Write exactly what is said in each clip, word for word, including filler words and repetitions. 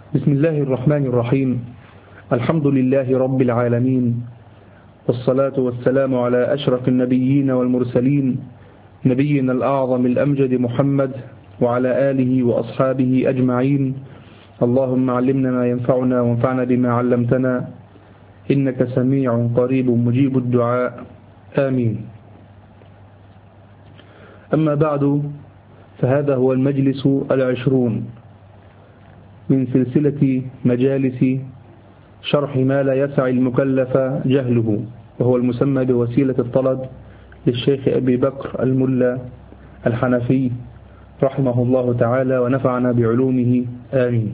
بسم الله الرحمن الرحيم. الحمد لله رب العالمين، والصلاة والسلام على أشرف النبيين والمرسلين، نبينا الأعظم الأمجد محمد وعلى آله وأصحابه أجمعين. اللهم علمنا ما ينفعنا وانفعنا بما علمتنا، إنك سميع قريب مجيب الدعاء، آمين. أما بعد، فهذا هو المجلس العشرون من سلسلة مجالس شرح ما لا يسع المكلف جهله، وهو المسمى بوسيلة الطلب للشيخ أبي بكر الملا الحنفي رحمه الله تعالى ونفعنا بعلومه، آمين.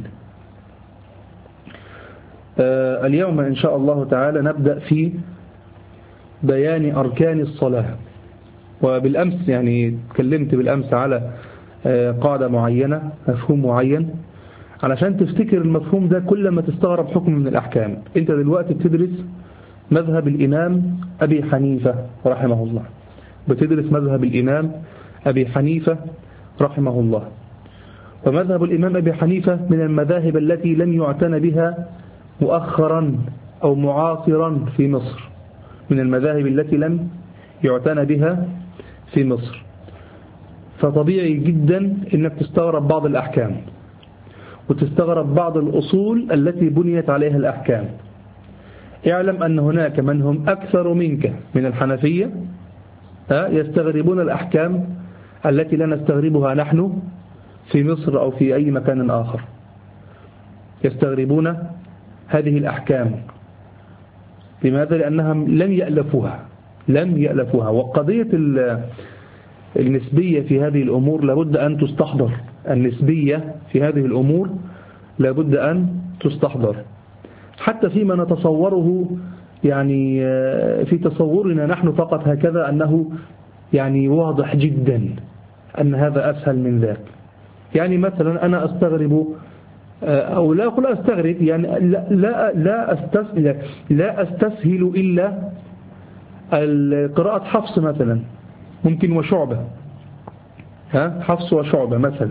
آه اليوم إن شاء الله تعالى نبدأ في بيان أركان الصلاة. وبالأمس يعني تكلمت بالأمس على آه قاعدة معينة، مفهوم معين، علشان تفتكر المفهوم ده كل ما تستغرب حكم من الأحكام. أنت دلوقتي بتدرس مذهب الإمام أبي حنيفة رحمه الله، بتدرس مذهب الإمام أبي حنيفة رحمه الله. ومذهب الإمام أبي حنيفة من المذاهب التي لم يعتن بها مؤخرا أو معاصرا في مصر، من المذاهب التي لم يعتن بها في مصر. فطبيعي جدا أنك تستغرب بعض الأحكام وتستغرب بعض الأصول التي بنيت عليها الأحكام. اعلم أن هناك من هم أكثر منك من الحنفية يستغربون الأحكام التي لا نستغربها نحن في مصر أو في أي مكان آخر. يستغربون هذه الأحكام. لماذا؟ لأنهم لم يألفوها لم يألفوها وقضية النسبية في هذه الأمور لابد أن تستحضر. النسبية في هذه الأمور لابد أن تستحضر، حتى فيما نتصوره، يعني في تصورنا نحن فقط هكذا أنه يعني واضح جدا أن هذا أسهل من ذاك. يعني مثلا أنا أستغرب، أو لا أقول أستغرب، يعني لا لا لا أستسهل, لا أستسهل إلا قراءة حفص مثلا، ممكن وشعبة، ها حفص وشعبة مثلا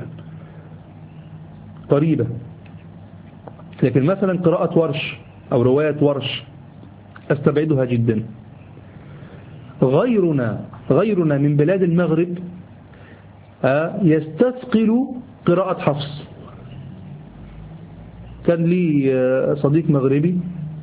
قريبة. لكن مثلا قراءة ورش أو رواية ورش أستبعدها جدا. غيرنا غيرنا من بلاد المغرب يستثقل قراءة حفص. كان لي صديق مغربي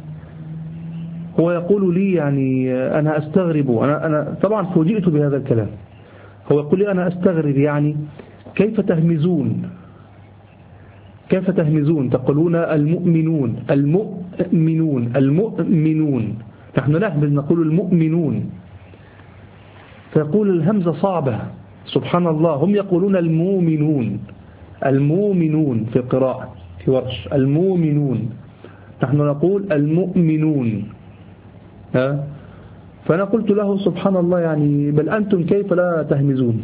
هو يقول لي، يعني أنا أستغرب، أنا, أنا طبعا فوجئت بهذا الكلام. هو يقول لي أنا أستغرب، يعني كيف تهمزون كيف تهمزون تقولون المؤمنون المؤمنون المؤمنون نحن نهمز نقول المؤمنون. فيقول الهمزة صعبة، سبحان الله. هم يقولون المؤمنون المؤمنون في القراءة في ورش، المؤمنون، نحن نقول المؤمنون. ها؟ فأنا قلت له سبحان الله، يعني بل أنتم كيف لا تهمزون؟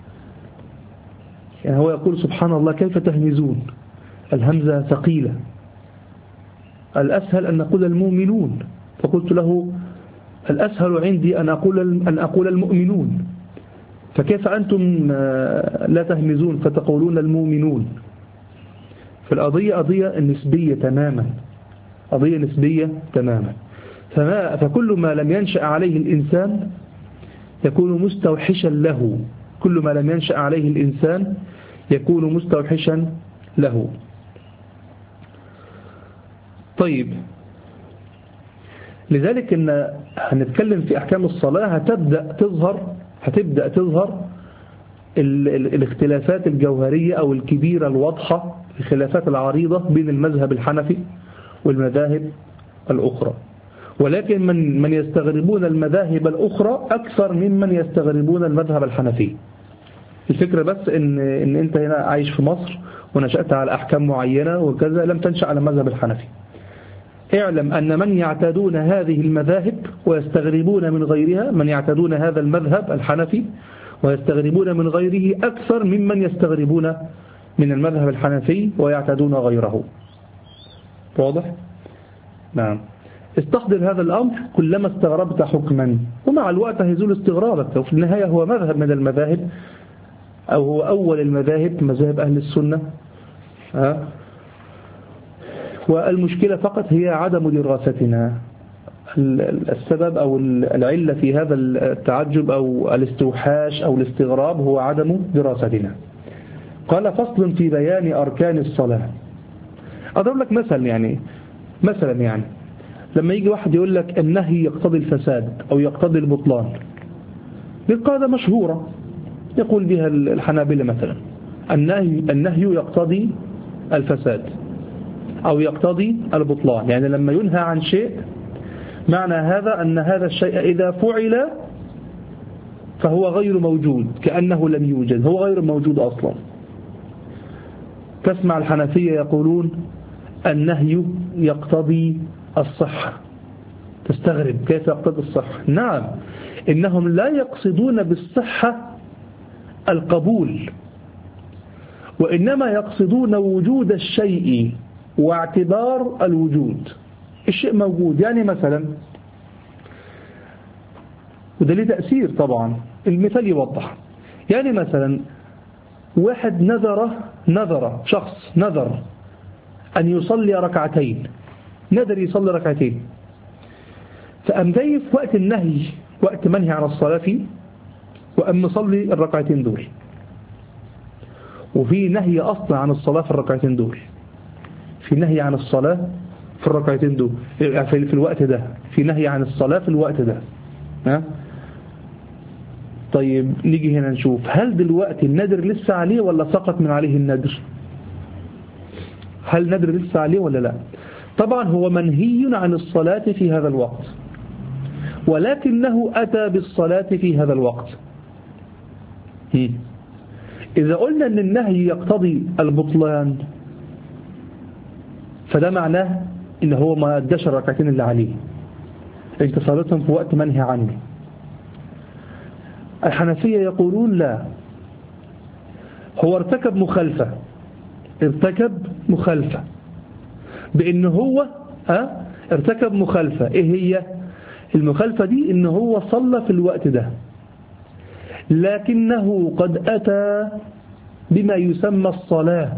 يعني هو يقول سبحان الله كيف تهمزون؟ الهمزة ثقيلة، الأسهل أن نقول المؤمنون. فقلت له الأسهل عندي أن أقول أن أقول المؤمنون، فكيف أنتم لا تهمزون فتقولون المؤمنون؟ فالقضية قضية نسبية تماما، قضية نسبية تماما. فما فكل ما لم ينشأ عليه الإنسان يكون مستوحشا له، كل ما لم ينشأ عليه الإنسان يكون مستوحشا له. طيب، لذلك إن هنتكلم في أحكام الصلاة هتبدأ تظهر هتبدأ تظهر ال ال الاختلافات الجوهرية أو الكبيرة الواضحة، الخلافات العريضة بين المذهب الحنفي والمذاهب الأخرى. ولكن من من يستغربون المذاهب الأخرى أكثر ممن يستغربون المذهب الحنفي. الفكرة بس إن إن أنت هنا عايش في مصر ونشأت على أحكام معينة وكذا، لم تنشأ على المذهب الحنفي. اعلم أن من يعتادون هذه المذاهب ويستغربون من غيرها، من يعتادون هذا المذهب الحنفي ويستغربون من غيره أكثر ممن يستغربون من المذهب الحنفي ويعتادون غيره. واضح؟ نعم. استحضر هذا الأمر كلما استغربت حكما، ومع الوقت هيزول استغرابك. وفي النهاية هو مذهب من المذاهب، أو هو أول المذاهب، مذاهب أهل السنة. ها والمشكلة فقط هي عدم دراستنا. السبب أو العلة في هذا التعجب أو الاستوحاش أو الاستغراب هو عدم دراستنا. قال فصل في بيان أركان الصلاة. أضرب لك مثلا يعني مثلا يعني لما يجي واحد يقول لك النهي يقتضي الفساد أو يقتضي البطلان، بالقاعدة مشهورة يقول بها الحنابلة مثلا النهي, النهي يقتضي الفساد أو يقتضي البطلان، يعني لما ينهى عن شيء معنى هذا أن هذا الشيء إذا فعل فهو غير موجود، كأنه لم يوجد، هو غير موجود أصلا. تسمع الحنفية يقولون النهي يقتضي الصحة، تستغرب كيف يقتضي الصحة؟ نعم، إنهم لا يقصدون بالصحة القبول، وإنما يقصدون وجود الشيء واعتبار الوجود. الشيء موجود، يعني مثلا، وده ليه تأثير طبعا، المثال يوضح. يعني مثلا واحد نذر نذر شخص نذر أن يصلي ركعتين، نذر يصلي ركعتين، فأم جاي في وقت النهي، وقت منهي عن الصلاة فيه، وأم مصلي الركعتين دول، وفي نهي أصلا عن الصلاة في الركعتين دول، في نهي عن الصلاة في الركعتين دول في الوقت ده، في نهي عن الصلاة في الوقت ده. ها؟ طيب نيجي هنا نشوف هل دلوقتي النذر لسه عليه ولا سقط من عليه النذر؟ هل نذر لسه عليه ولا لا؟ طبعا هو منهي عن الصلاة في هذا الوقت، ولكنه أتى بالصلاة في هذا الوقت. إذا قلنا أن النهي يقتضي البطلان فده معناه إن هو ما أداش الركعتين اللي عليه، انت صلاتهم في وقت منهي عنه. الحنفية يقولون لا، هو ارتكب مخالفة، ارتكب مخالفة بأن هو ها ارتكب مخالفة. ايه هي المخالفة دي؟ ان هو صلى في الوقت ده، لكنه قد أتى بما يسمى الصلاة،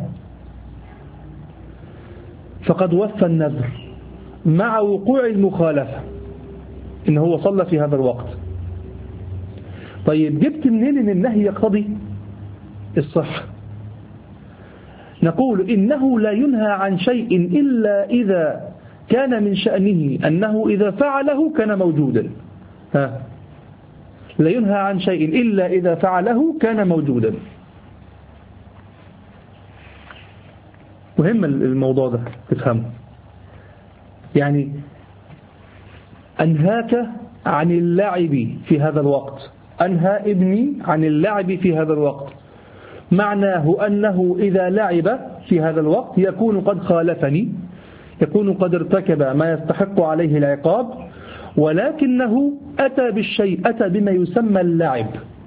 فقد وفى النذر مع وقوع المخالفة ان هو صلى في هذا الوقت. طيب جبت منين ان النهي يقتضي الصحة؟ نقول إنه لا ينهى عن شيء إلا إذا كان من شأنه أنه إذا فعله كان موجودا. ها، لا ينهى عن شيء إلا إذا فعله كان موجودا. مهم الموضوع ده تفهمه. يعني أنهاك عن اللعب في هذا الوقت، أنهى ابني عن اللعب في هذا الوقت، معناه أنه إذا لعب في هذا الوقت يكون قد خالفني، يكون قد ارتكب ما يستحق عليه العقاب، ولكنه أتى بالشيء، أتى بما يسمى اللعب.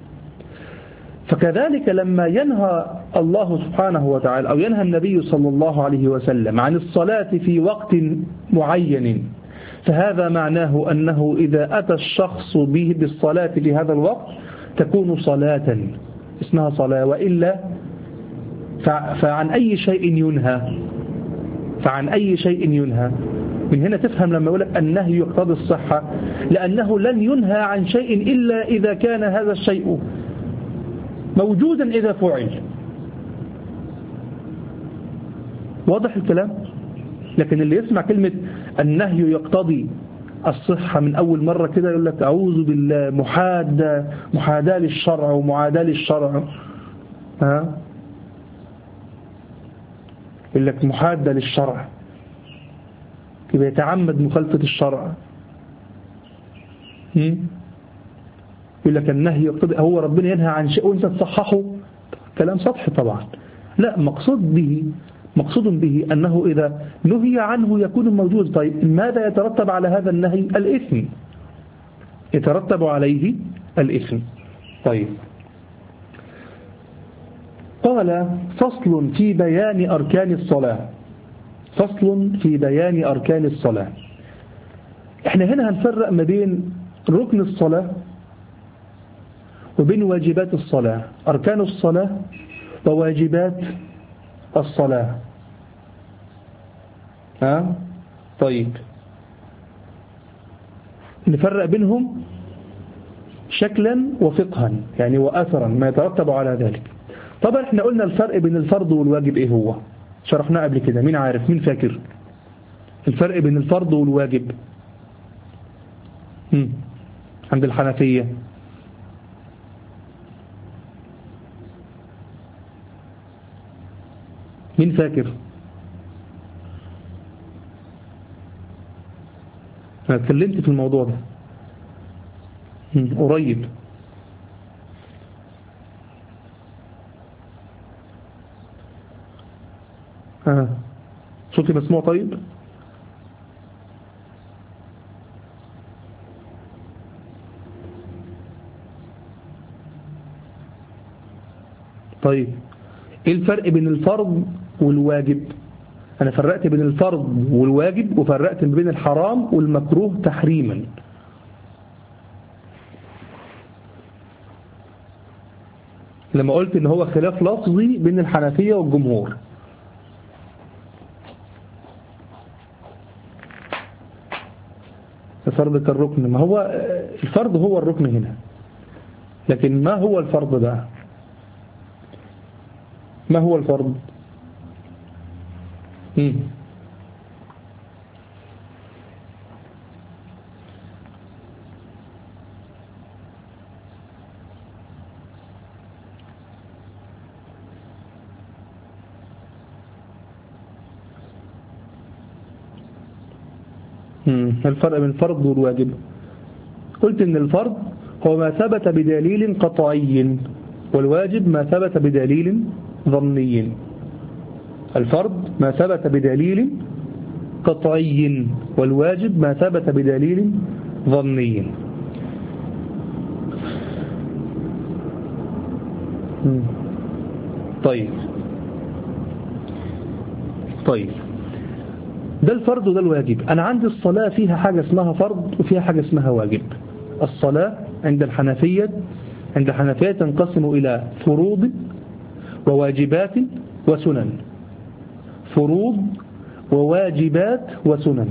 فكذلك لما ينهى الله سبحانه وتعالى أو ينهى النبي صلى الله عليه وسلم عن الصلاة في وقت معين، فهذا معناه أنه إذا أتى الشخص به بالصلاة في هذا الوقت تكون صلاة اسمها صلاة، وإلا فعن أي شيء ينهى، فعن أي شيء ينهى. من هنا تفهم لما يقول لك النهي يقتضي الصحة، لأنه لن ينهى عن شيء إلا إذا كان هذا الشيء موجودا إذا فعل. واضح الكلام؟ لكن اللي يسمع كلمة النهي يقتضي الصحة من أول مرة كده يقول لك أعوذ بالله، محادة محاداة للشرع ومعاداة للشرع. ها؟ يقول لك محادة للشرع، يبقى يتعمد مخالفة الشرع. يقول لك النهي يقتضي، هو ربنا ينهى عن شيء وانت تصححه، كلام سطحي طبعا. لا، مقصود به مقصود به أنه إذا نهي عنه يكون موجود. طيب ماذا يترتب على هذا النهي؟ الإثم، يترتب عليه الإثم. طيب قال فصل في بيان أركان الصلاة، فصل في بيان أركان الصلاة. احنا هنا هنفرق ما بين ركن الصلاة وبين واجبات الصلاة، أركان الصلاة وواجبات الصلاة. ها طيب نفرق بينهم شكلا وفقها يعني وأثرا ما يترتب على ذلك. طبعا احنا قلنا الفرق بين الفرض والواجب ايه هو؟ شرحناه قبل كده. مين عارف؟ مين فاكر الفرق بين الفرض والواجب هم. عند الحنفية؟ مين فاكر؟ أنا اتكلمت في الموضوع ده قريب. آه. صوتي مسموع طيب؟ طيب ايه الفرق بين الفرض والواجب؟ أنا فرقت بين الفرض والواجب وفرقت بين الحرام والمكروه تحريما. لما قلت إن هو خلاف لفظي بين الحنفية والجمهور. الفرض كالركن، ما هو الفرض هو الركن هنا، لكن ما هو الفرض بقى؟ ما هو الفرض؟ مم. الفرق بين الفرض والواجب، قلت ان الفرض هو ما ثبت بدليل قطعي، والواجب ما ثبت بدليل ظني. الفرض ما ثبت بدليل قطعي، والواجب ما ثبت بدليل ظني. طيب طيب ده الفرض وده الواجب. أنا عندي الصلاة فيها حاجة اسمها فرض وفيها حاجة اسمها واجب. الصلاة عند الحنفية عند الحنفية تنقسم إلى فروض وواجبات وسنن. فروض وواجبات وسنن.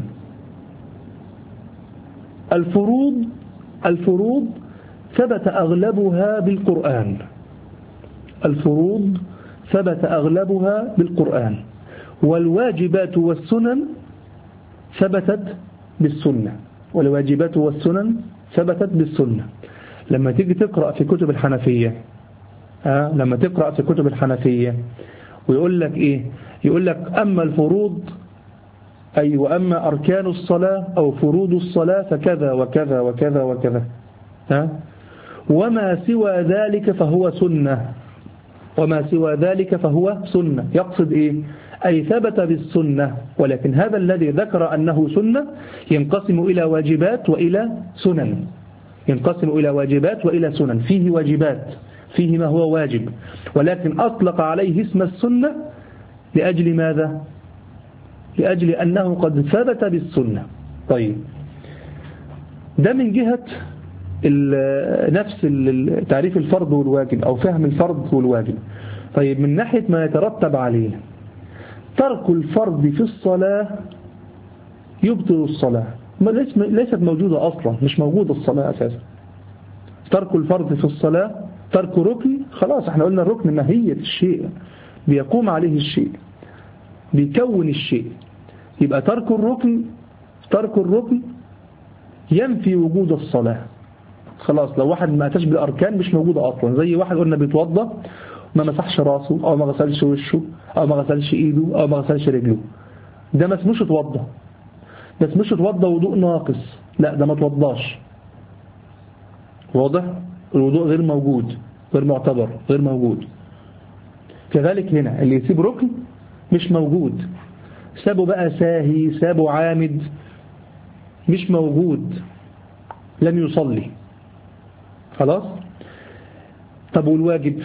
الفروض الفروض ثبت أغلبها بالقرآن. الفروض ثبت أغلبها بالقرآن، والواجبات والسنن ثبتت بالسنة. والواجبات والسنن ثبتت بالسنة. لما تيجي تقرأ في كتب الحنفية آه لما تقرأ في كتب الحنفية ويقول لك إيه؟ يقول لك أما الفروض أي وأما أركان الصلاة أو فروض الصلاة فكذا وكذا وكذا وكذا آه وما سوى ذلك فهو سنة. وما سوى ذلك فهو سنة. يقصد إيه؟ أي ثبت بالسنة، ولكن هذا الذي ذكر أنه سنة ينقسم إلى واجبات وإلى سنن. ينقسم إلى واجبات وإلى سنن. فيه واجبات، فيه ما هو واجب، ولكن أطلق عليه اسم السنة لأجل ماذا؟ لأجل أنه قد ثبت بالسنة. طيب ده من جهة نفس تعريف الفرض والواجب أو فهم الفرض والواجب. طيب من ناحية ما يترتب عليه، ترك الفرض في الصلاة يبطل الصلاة. ليست موجودة أصلا، مش موجودة الصلاة أساسا. ترك الفرض في الصلاة ترك ركن، خلاص احنا قلنا الركن ماهية الشيء، بيقوم عليه الشيء، بيكون الشيء. يبقى ترك الركن ترك الركن ينفي وجود الصلاة. خلاص لو واحد ما أتاش بالأركان مش موجودة أصلا. زي واحد قلنا بيتوضى ما مسحش راسه أو ما غسلش وشه أو ما غسلش إيده أو ما غسلش رجله، ده ما اسموش اتوضى. ده اسموش اتوضى وضوء ناقص، لا ده ما اتوضاش. واضح؟ الوضوء غير موجود، غير معتبر، غير موجود. كذلك هنا اللي يسيب ركن مش موجود، سابه بقى ساهي سابه عامد مش موجود، لم يصلي. خلاص. طب والواجب؟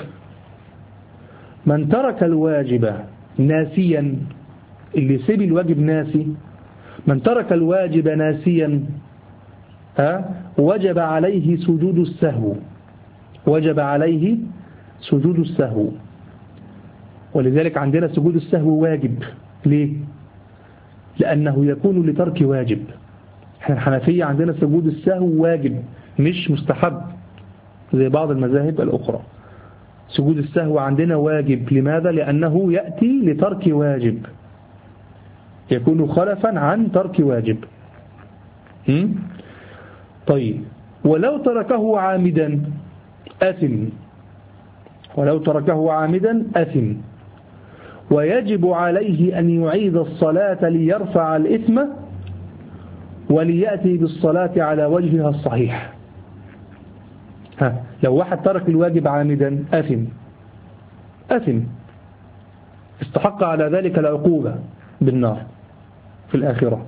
من ترك الواجب ناسيا، اللي يسيب الواجب ناسي، من ترك الواجب ناسيا ها وجب عليه سجود السهو. وجب عليه سجود السهو. ولذلك عندنا سجود السهو واجب. ليه؟ لأنه يكون لترك واجب. احنا الحنفية عندنا سجود السهو واجب مش مستحب زي بعض المذاهب الأخرى. سجود السهو عندنا واجب. لماذا؟ لأنه يأتي لترك واجب، يكون خلفا عن ترك واجب. هم؟ طيب ولو تركه عامدا أثم، ولو تركه عامدا أثم، ويجب عليه أن يعيد الصلاة ليرفع الإثم وليأتي بالصلاة على وجهها الصحيح. ها لو واحد ترك الواجب عامدا أثم، أثم استحق على ذلك العقوبة بالنار في الآخرة.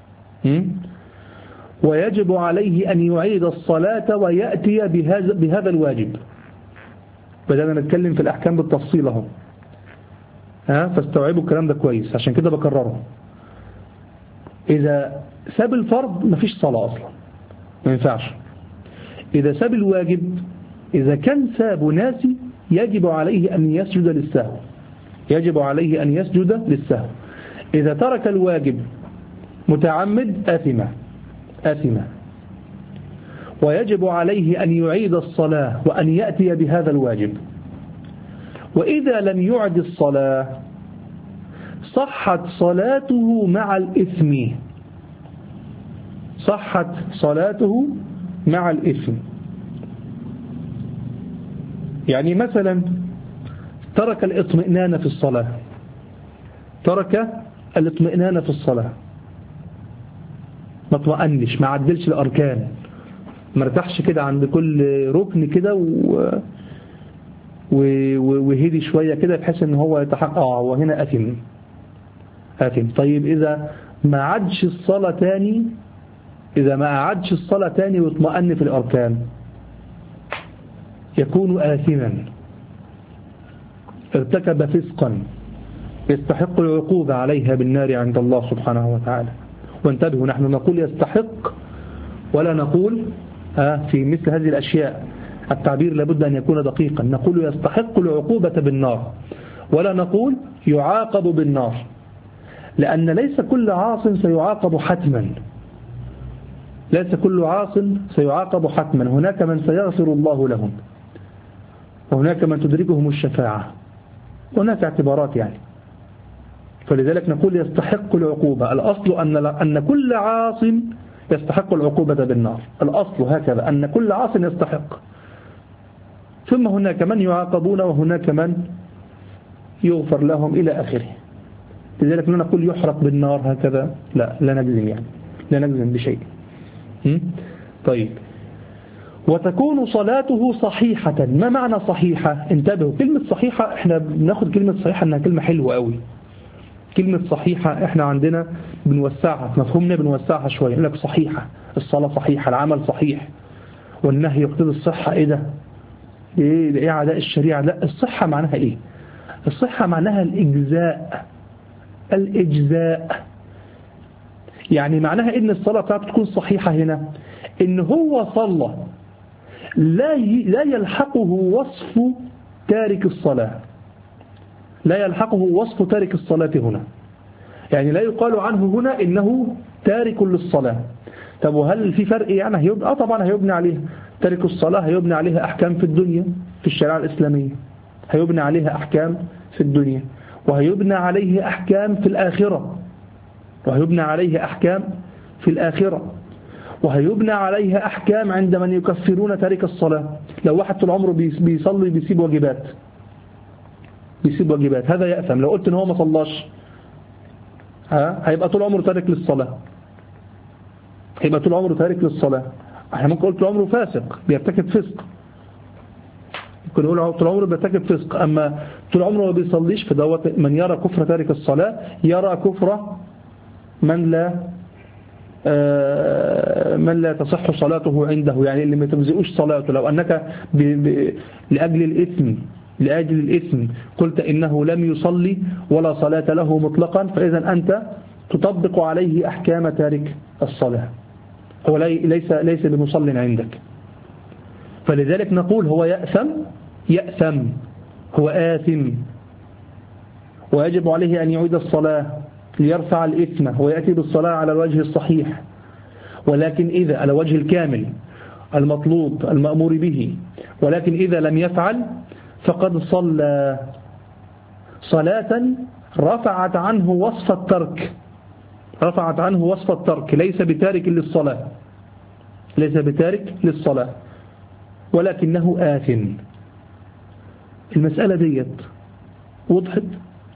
ويجب عليه أن يعيد الصلاة ويأتي بهذا, بهذا الواجب. بدأنا نتكلم في الأحكام بالتفصيل اهو، ها فاستوعبوا الكلام ده كويس عشان كده بكرره. إذا ساب الفرض مفيش صلاة أصلا، ما ينفعش. إذا ساب الواجب، إذا كان ساب ناسي يجب عليه أن يسجد للسهو، يجب عليه أن يسجد للسهو. إذا ترك الواجب متعمد آثم، آثم، ويجب عليه أن يعيد الصلاة وأن يأتي بهذا الواجب. وإذا لم يعد الصلاة صحت صلاته مع الإثم، صحت صلاته مع الإثم. يعني مثلا ترك الاطمئنان في الصلاة، ترك الاطمئنان في الصلاة، ما اطمئنش، ما عدلش الأركان، ما ارتاحش كده عند كل ركن كده و... وهدي شوية كده بحيث ان هو يتحقق وهنا أثم، أثم. طيب إذا ما عادش الصلاة تاني، إذا ما عادش الصلاة تاني واطمئن في الأركان يكون آثما، ارتكب فسقا يستحق العقوبة عليها بالنار عند الله سبحانه وتعالى. وانتبهوا، نحن نقول يستحق ولا نقول في مثل هذه الأشياء التعبير لابد أن يكون دقيقا. نقول يستحق العقوبة بالنار ولا نقول يعاقب بالنار، لأن ليس كل عاص سيعاقب حتما، ليس كل عاص سيعاقب حتما. هناك من سيغفر الله لهم، وهناك من تدركهم الشفاعة، هناك اعتبارات يعني. فلذلك نقول يستحق العقوبة. الأصل أن أن كل عاص يستحق العقوبة بالنار، الأصل هكذا أن كل عاص يستحق. ثم هناك من يعاقبون وهناك من يغفر لهم إلى آخره. لذلك لا نقول يحرق بالنار هكذا، لا لا نجزم يعني، لا نجزم بشيء. طيب وتكون صلاته صحيحة. ما معنى صحيحة؟ انتبهوا، كلمة صحيحة احنا بناخد كلمة صحيحة انها كلمة حلوة قوي. كلمة صحيحة احنا عندنا بنوسعها في مفهومنا، بنوسعها شوية، يقول لك صحيحة، الصلاة صحيحة، العمل صحيح، والنهي يقتضي الصحة. ايه ده؟ ايه ايه عداء الشريعة؟ لا، الصحة معناها ايه؟ الصحة معناها الإجزاء، الإجزاء. يعني معناها ان الصلاة بتاعته تكون صحيحة هنا ان هو صلى لا لا يلحقه وصف تارك الصلاة، لا يلحقه وصف تارك الصلاة هنا. يعني لا يقال عنه هنا إنه تارك للصلاة. طب وهل في فرق يعني؟ هيبنى آه طبعا هيبنى عليها تارك الصلاة، هيبنى عليها أحكام في الدنيا في الشريعة الإسلامية، هيبنى عليها أحكام في الدنيا، وهيبنى عليه أحكام في الآخرة، وهيبنى عليه أحكام في الآخرة، وهيبنى عليها أحكام عند من يكفرون تارك الصلاة. لو واحد طول عمره بيصلي بيسيب واجبات، بيسيب واجبات، هذا يأثم. لو قلت ان هو ما صلاش ها هيبقى طول عمره تارك للصلاة، هيبقى طول عمره تارك للصلاة. احنا ممكن نقول طول عمره فاسق بيرتكب فسق، ممكن نقول طول عمره بيرتكب فسق. اما طول عمره ما بيصليش فدوت من يرى كفر تارك الصلاة يرى كفر من لا من لا تصح صلاته عنده، يعني اللي ما تجزئوش صلاته. لو أنك ب... ب... لأجل الإثم لأجل الإثم قلت إنه لم يصلي ولا صلاة له مطلقا، فإذا أنت تطبق عليه أحكام تارك الصلاة، هو ليس ليس بمصل عندك. فلذلك نقول هو يأثم، يأثم، هو آثم، ويجب عليه أن يعيد الصلاة ليرفع الإثم ويأتي بالصلاة على الوجه الصحيح، ولكن إذا على وجه الكامل المطلوب المأمور به، ولكن إذا لم يفعل فقد صلى صلاة رفعت عنه وصف الترك، رفعت عنه وصف الترك، ليس بتارك للصلاة، ليس بتارك للصلاة ولكنه آثم. المسألة ديت وضحت؟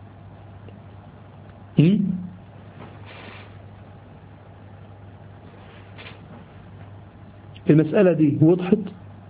المسألة دي وضحت؟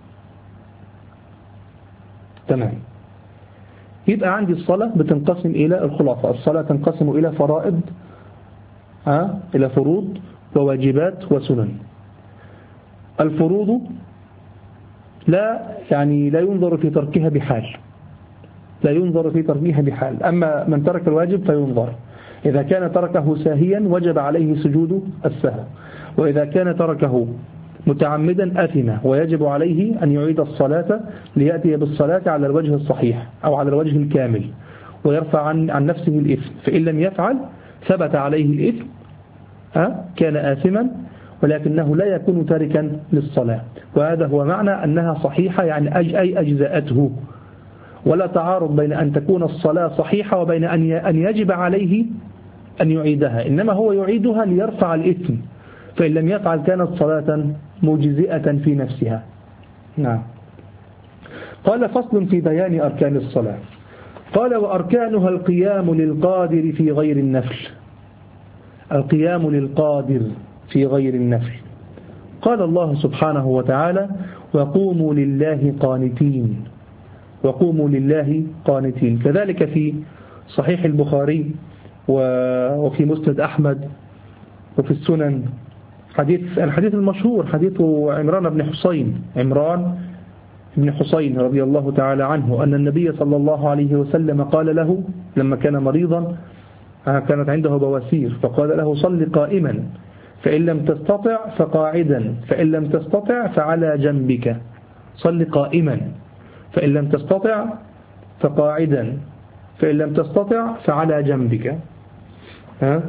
تمام. يبقى عندي الصلاة بتنقسم إلى الخلاصة، الصلاة تنقسم إلى فرائض، ها إلى فروض وواجبات وسنن. الفروض لا يعني لا ينظر في تركها بحال، لا ينظر في تركها بحال. أما من ترك الواجب فينظر، إذا كان تركه ساهيا وجب عليه سجود السهو، وإذا كان تركه متعمدا أثم ويجب عليه أن يعيد الصلاة ليأتي بالصلاة على الوجه الصحيح أو على الوجه الكامل ويرفع عن, عن نفسه الإثم. فإن لم يفعل ثبت عليه الإثم، أه؟ كان آثما، ولكنه لا يكون تاركا للصلاة. وهذا هو معنى أنها صحيحة، يعني أج أي أجزاءته، ولا تعارض بين أن تكون الصلاة صحيحة وبين أن يجب عليه أن يعيدها، إنما هو يعيدها ليرفع الإثم، فإن لم يفعل كانت صلاة مجزئة في نفسها. نعم. قال فصل في بيان أركان الصلاة. قال وأركانها القيام للقادر في غير النفل، القيام للقادر في غير النفل. قال الله سبحانه وتعالى وقوموا لله قانتين، وقوموا لله قانتين. كذلك في صحيح البخاري وفي مسند أحمد وفي السنن حديث الحديث المشهور، حديث عمران بن حسين عمران بن حسين رضي الله تعالى عنه، أن النبي صلى الله عليه وسلم قال له لما كان مريضا، كانت عنده بواسير، فقال له صل قائما، فإن لم تستطع فقاعدا، فإن لم تستطع فعلى جنبك. صل قائما، فإن لم تستطع فقاعدا، فإن لم تستطع فعلى جنبك. ها؟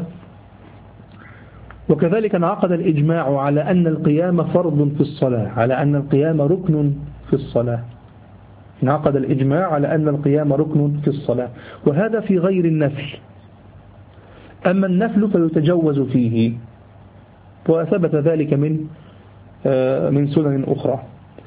وكذلك انعقد الإجماع على أن القيام فرض في الصلاة، على أن القيام ركن في الصلاة. انعقد الإجماع على أن القيام ركن في الصلاة، وهذا في غير النفل. أما النفل فيتجوز فيه، وثبت ذلك من من سنن أخرى.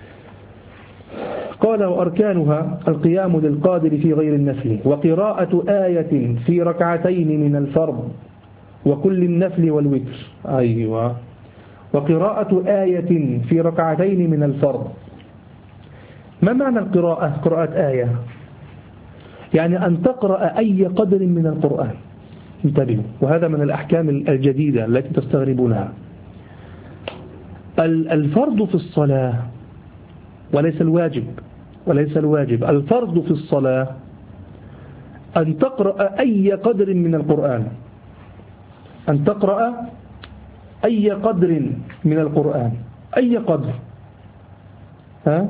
قال وأركانها القيام للقادر في غير النفل، وقراءة آية في ركعتين من الفرض وكل النفل والوتر. أيوة. وقراءة آية في ركعتين من الفرض. ما معنى القراءة؟ قراءة آية يعني أن تقرأ أي قدر من القرآن. انتبهوا، وهذا من الأحكام الجديدة التي تستغربونها. الفرض في الصلاة وليس الواجب، وليس الواجب الفرض في الصلاة أن تقرأ أي قدر من القرآن، أن تقرأ أي قدر من القرآن، أي قدر. ها؟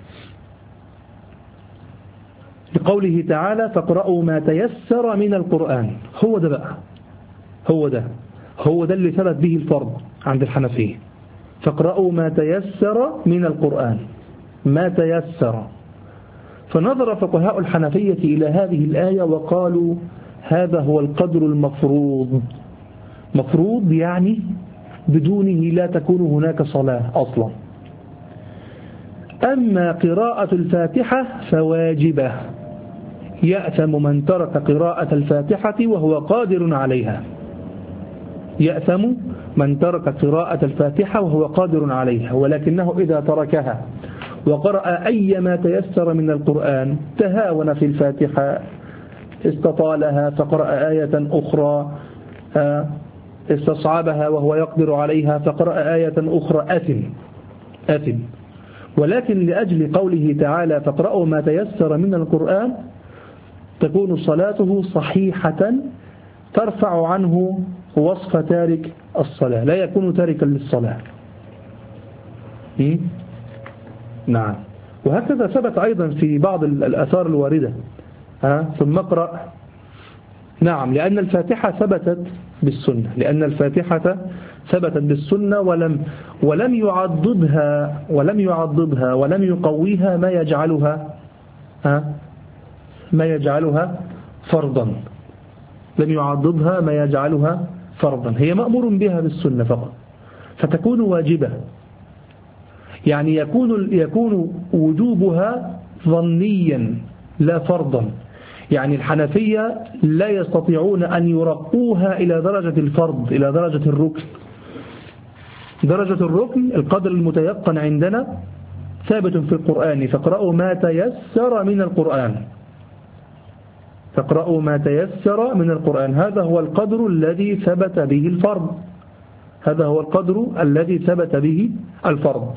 لقوله تعالى فاقرأوا ما تيسر من القرآن. هو ده بقى، هو ده هو ده اللي ثبت به الفرض عند الحنفية. فاقرأوا ما تيسر من القرآن، ما تيسر. فنظر فقهاء الحنفية إلى هذه الآية وقالوا هذا هو القدر المفروض. مفروض يعني بدونه لا تكون هناك صلاة أصلا. أما قراءة الفاتحة فواجبة، يأثم من ترك قراءة الفاتحة وهو قادر عليها. يأثم من ترك قراءة الفاتحة وهو قادر عليها، ولكنه إذا تركها وقرأ أي ما تيسر من القرآن، تهاون في الفاتحة، استطالها فقرأ آية أخرى، استصعبها وهو يقدر عليها فقرأ آية أخرى، أثم أثم. ولكن لأجل قوله تعالى فاقرأوا ما تيسر من القرآن تكون صلاته صحيحة، ترفع عنه وصف تارك الصلاة، لا يكون تاركا للصلاة. نعم. وهكذا ثبت أيضا في بعض الآثار الواردة. ها؟ ثم اقرأ نعم، لأن الفاتحة ثبتت بالسنة، لأن الفاتحة ثبتت بالسنة ولم ولم يعضدها ولم يعضدها ولم يقويها ما يجعلها ها ما يجعلها فرضا، لم يعضدها ما يجعلها فرضا، هي مأمور بها بالسنة فقط، فتكون واجبة، يعني يكون يكون وجوبها ظنيا لا فرضا. يعني الحنفية لا يستطيعون أن يرقوها إلى درجة الفرض، إلى درجة الركن. درجة الركن القدر المتيقن عندنا ثابت في القرآن، فاقرأوا ما تيسر من القرآن، فاقرأوا ما تيسر من القرآن، هذا هو القدر الذي ثبت به الفرض، هذا هو القدر الذي ثبت به الفرض.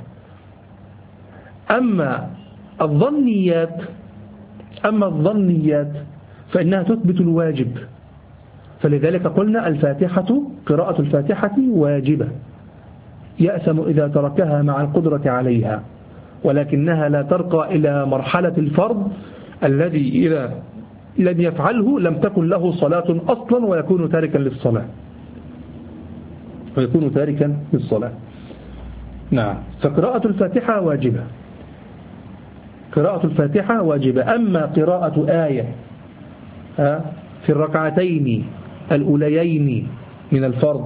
أما الظنيات أما الظنيات فإنها تثبت الواجب، فلذلك قلنا الفاتحة قراءة الفاتحة واجبة، يأثم إذا تركها مع القدرة عليها، ولكنها لا ترقى إلى مرحلة الفرض الذي إذا لم يفعله لم تكن له صلاة أصلا ويكون تاركا للصلاة ويكون تاركا للصلاة. نعم، فقراءة الفاتحة واجبة، قراءة الفاتحة واجبة. أما قراءة آية في الركعتين الأوليين من الفرض،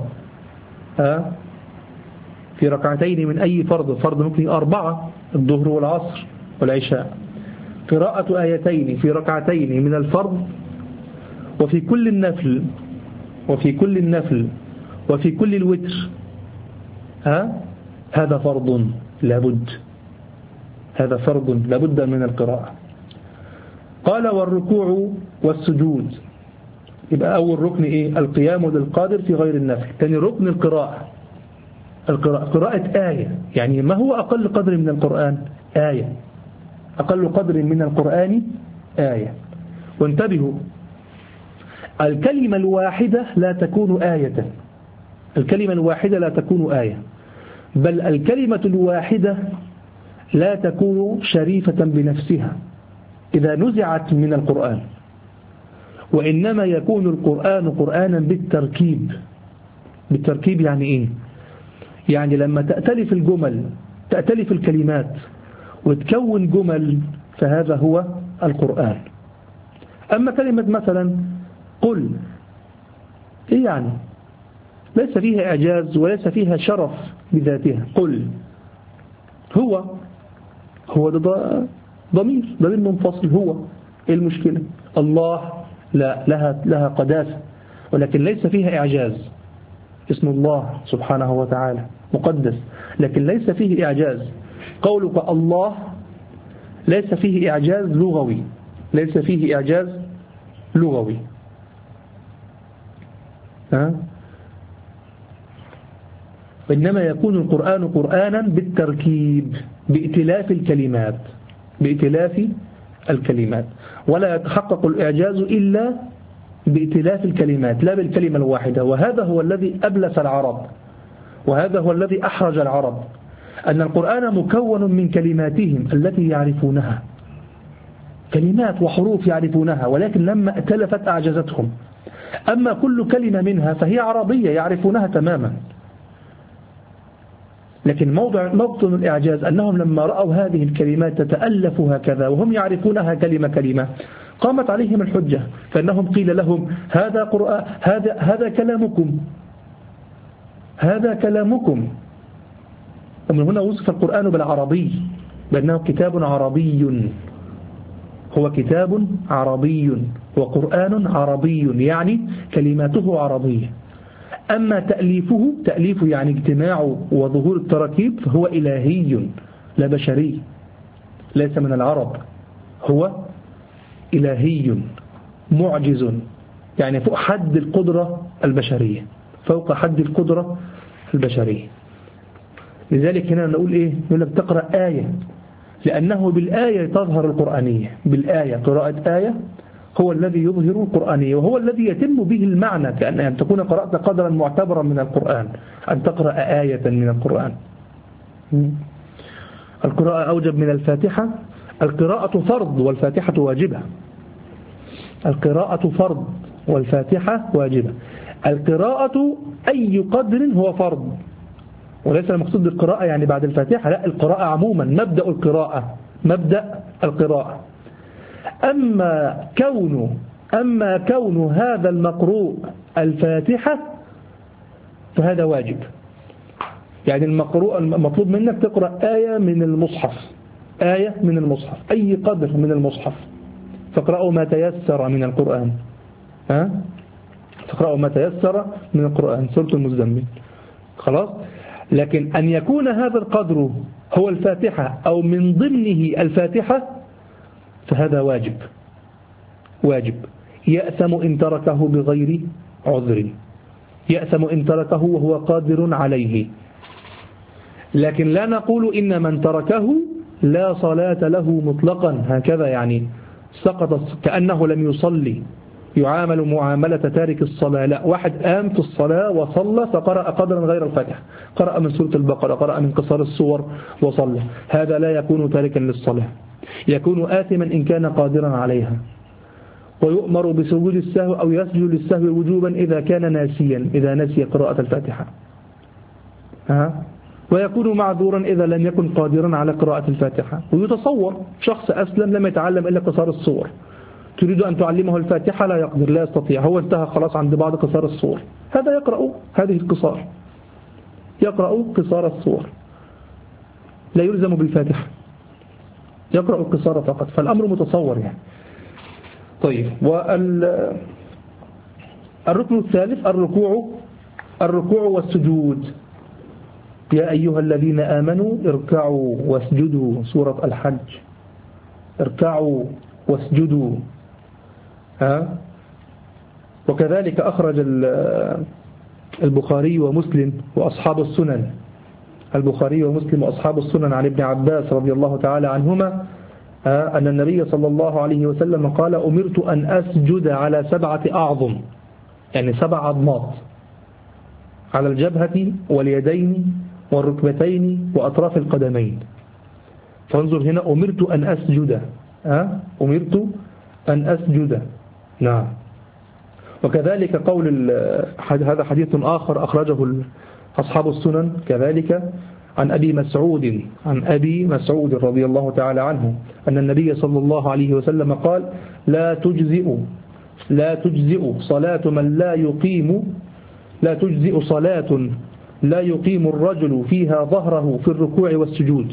في ركعتين من أي فرض، فرض ممكن أربعة، الظهر والعصر والعشاء، قراءة آيتين في ركعتين من الفرض وفي كل النفل وفي كل النفل وفي كل الوتر، ها هذا فرض لابد، هذا فرض لابد من القراءة. قال والركوع والسجود، يبقى أول ركن إيه؟ القيام للقادر في غير النفل. ثاني ركن القراءة، القراءة قراءة آية، يعني ما هو أقل قدر من القرآن؟ آية، أقل قدر من القرآن آية. وانتبهوا، الكلمة الواحدة لا تكون آية، الكلمة الواحدة لا تكون آية، بل الكلمة الواحدة لا تكون شريفة بنفسها إذا نزعت من القرآن، وإنما يكون القرآن قرآنا بالتركيب. بالتركيب يعني إيه؟ يعني لما تأتلف الجمل، تأتلف الكلمات وتكون جمل، فهذا هو القرآن. أما كلمة مثلا قل، إيه يعني؟ ليس فيها إعجاز وليس فيها شرف بذاتها. قل هو هو ده ضمير ضمير منفصل، هو إيه المشكلة؟ الله لا، لها لها قداسة ولكن ليس فيها إعجاز. اسم الله سبحانه وتعالى مقدس لكن ليس فيه إعجاز. قولك الله ليس فيه إعجاز لغوي، ليس فيه إعجاز لغوي. ها؟ وإنما يكون القرآن قرآنا بالتركيب، بائتلاف الكلمات، بائتلاف الكلمات، ولا يتحقق الإعجاز إلا بائتلاف الكلمات لا بالكلمة الواحدة. وهذا هو الذي أبلس العرب، وهذا هو الذي أحرج العرب، أن القرآن مكون من كلماتهم التي يعرفونها، كلمات وحروف يعرفونها، ولكن لما ائتلفت أعجزتهم. أما كل كلمة منها فهي عربية يعرفونها تماما، لكن موضع موطن الإعجاز أنهم لما رأوا هذه الكلمات تتألف هكذا وهم يعرفونها كلمة كلمة، قامت عليهم الحجة، فإنهم قيل لهم هذا قرآن، هذا هذا كلامكم، هذا كلامكم. ومن هنا وصف القرآن بالعربي، بأنه كتاب عربي، هو كتاب عربي وقرآن عربي، يعني كلماته عربية. أما تأليفه، تأليف يعني اجتماع وظهور التراكيب، فهو إلهي لا بشري، ليس من العرب، هو إلهي معجز، يعني فوق حد القدرة البشرية، فوق حد القدرة البشرية. لذلك هنا نقول إيه؟ نقول لك تقرأ آية، لأنه بالآية تظهر القرآنية، بالآية قراءة آية هو الذي يظهر القرآنية، وهو الذي يتم به المعنى، كأن أن تكون قرأت قدرا معتبرا من القرآن، أن تقرأ آية من القرآن. القراءة أوجب من الفاتحة، القراءة فرض والفاتحة واجبة. القراءة فرض والفاتحة واجبة. القراءة أي قدر هو فرض، وليس المقصود بالقراءة يعني بعد الفاتحة، لا، القراءة عموما، مبدأ القراءة مبدأ القراءة. أما كون أما كون هذا المقروء الفاتحة فهذا واجب. يعني المقروء المطلوب منك تقرأ آية من المصحف، آية من المصحف، أي قدر من المصحف، فاقرأوا ما تيسر من القرآن، ها؟ فاقرأوا ما تيسر من القرآن، سورة المزمل، خلاص. لكن أن يكون هذا القدر هو الفاتحة أو من ضمنه الفاتحة فهذا واجب واجب يأثم إن تركه بغير عذر، يأثم إن تركه وهو قادر عليه. لكن لا نقول إن من تركه لا صلاة له مطلقا هكذا، يعني سقط كأنه لم يصلي، يعامل معاملة تارك الصلاة. لا، واحد قام في الصلاة وصلى فقرأ قدرا غير الفاتحة، قرأ من سورة البقرة، قرأ من قصار السور وصلى، هذا لا يكون تاركا للصلاة، يكون آثما إن كان قادرا عليها، ويؤمر بسجود السهو أو يسجد للسهو وجوبا إذا كان ناسيا، إذا نسي قراءة الفاتحة، ها؟ ويكون معذورا إذا لم يكن قادرا على قراءة الفاتحة. ويتصور شخص أسلم لم يتعلم إلا قصار السور، تريد أن تعلمه الفاتحة لا يقدر، لا يستطيع، هو انتهى خلاص عند بعض قصار السور، هذا يقرأ هذه القصار، يقرأ قصار السور، لا يلزم بالفاتحة، يقرأ القصار فقط، فالأمر متصور يعني. طيب، والركن الثالث الركوع الركوع والسجود. يا أيها الذين آمنوا اركعوا واسجدوا، سورة الحج، اركعوا واسجدوا، ها؟ وكذلك أخرج البخاري ومسلم وأصحاب السنن، البخاري ومسلم وأصحاب السنن عن ابن عباس رضي الله تعالى عنهما أن النبي صلى الله عليه وسلم قال: أمرت أن أسجد على سبعة أعظم، يعني سبع عظمات، على الجبهة واليدين والركبتين وأطراف القدمين. فانظر هنا، أمرت أن أسجد، أه؟ أمرت أن أسجد، نعم. وكذلك قول هذا حديث آخر أخرجه أصحاب السنن كذلك عن أبي مسعود عن أبي مسعود رضي الله تعالى عنه أن النبي صلى الله عليه وسلم قال: لا تجزئ لا تجزئ صلاة من لا يقيم لا تجزئ صلاة لا يقيم الرجل فيها ظهره في الركوع والسجود.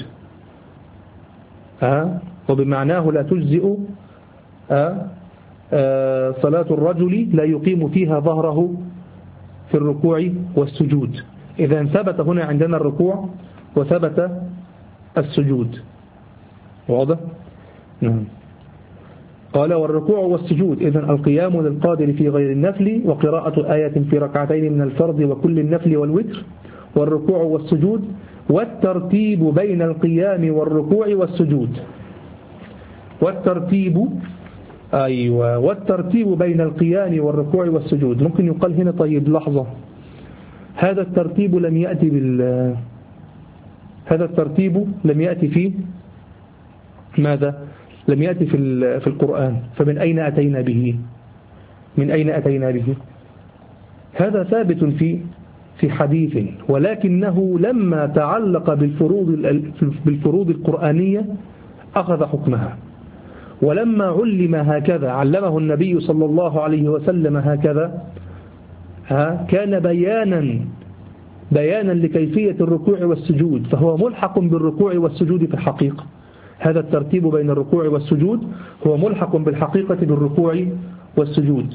أه؟ وبمعناه لا تجزئ أه؟ أه صلاة الرجل لا يقيم فيها ظهره في الركوع والسجود. إذا ثبت هنا عندنا الركوع وثبت السجود، واضح؟ نعم. قال: والركوع والسجود إذن القيام للقادر في غير النفل، وقراءة آية في ركعتين من الفرض وكل النفل والوتر، والركوع والسجود، والترتيب بين القيام والركوع والسجود، والترتيب أيوة والترتيب بين القيام والركوع والسجود. ممكن يقال هنا طيب لحظة، هذا الترتيب لم يأتي بال هذا الترتيب لم يأتي فيه ماذا؟ لم يأتي في في القرآن، فمن أين أتينا به؟ من أين أتينا به؟ هذا ثابت في في حديث، ولكنه لما تعلق بالفروض بالفروض القرآنية أخذ حكمها، ولما علم هكذا علمه النبي صلى الله عليه وسلم هكذا، ها كان بيانا بيانا لكيفية الركوع والسجود، فهو ملحق بالركوع والسجود في الحقيقة. هذا الترتيب بين الركوع والسجود هو ملحق بالحقيقة بالركوع والسجود.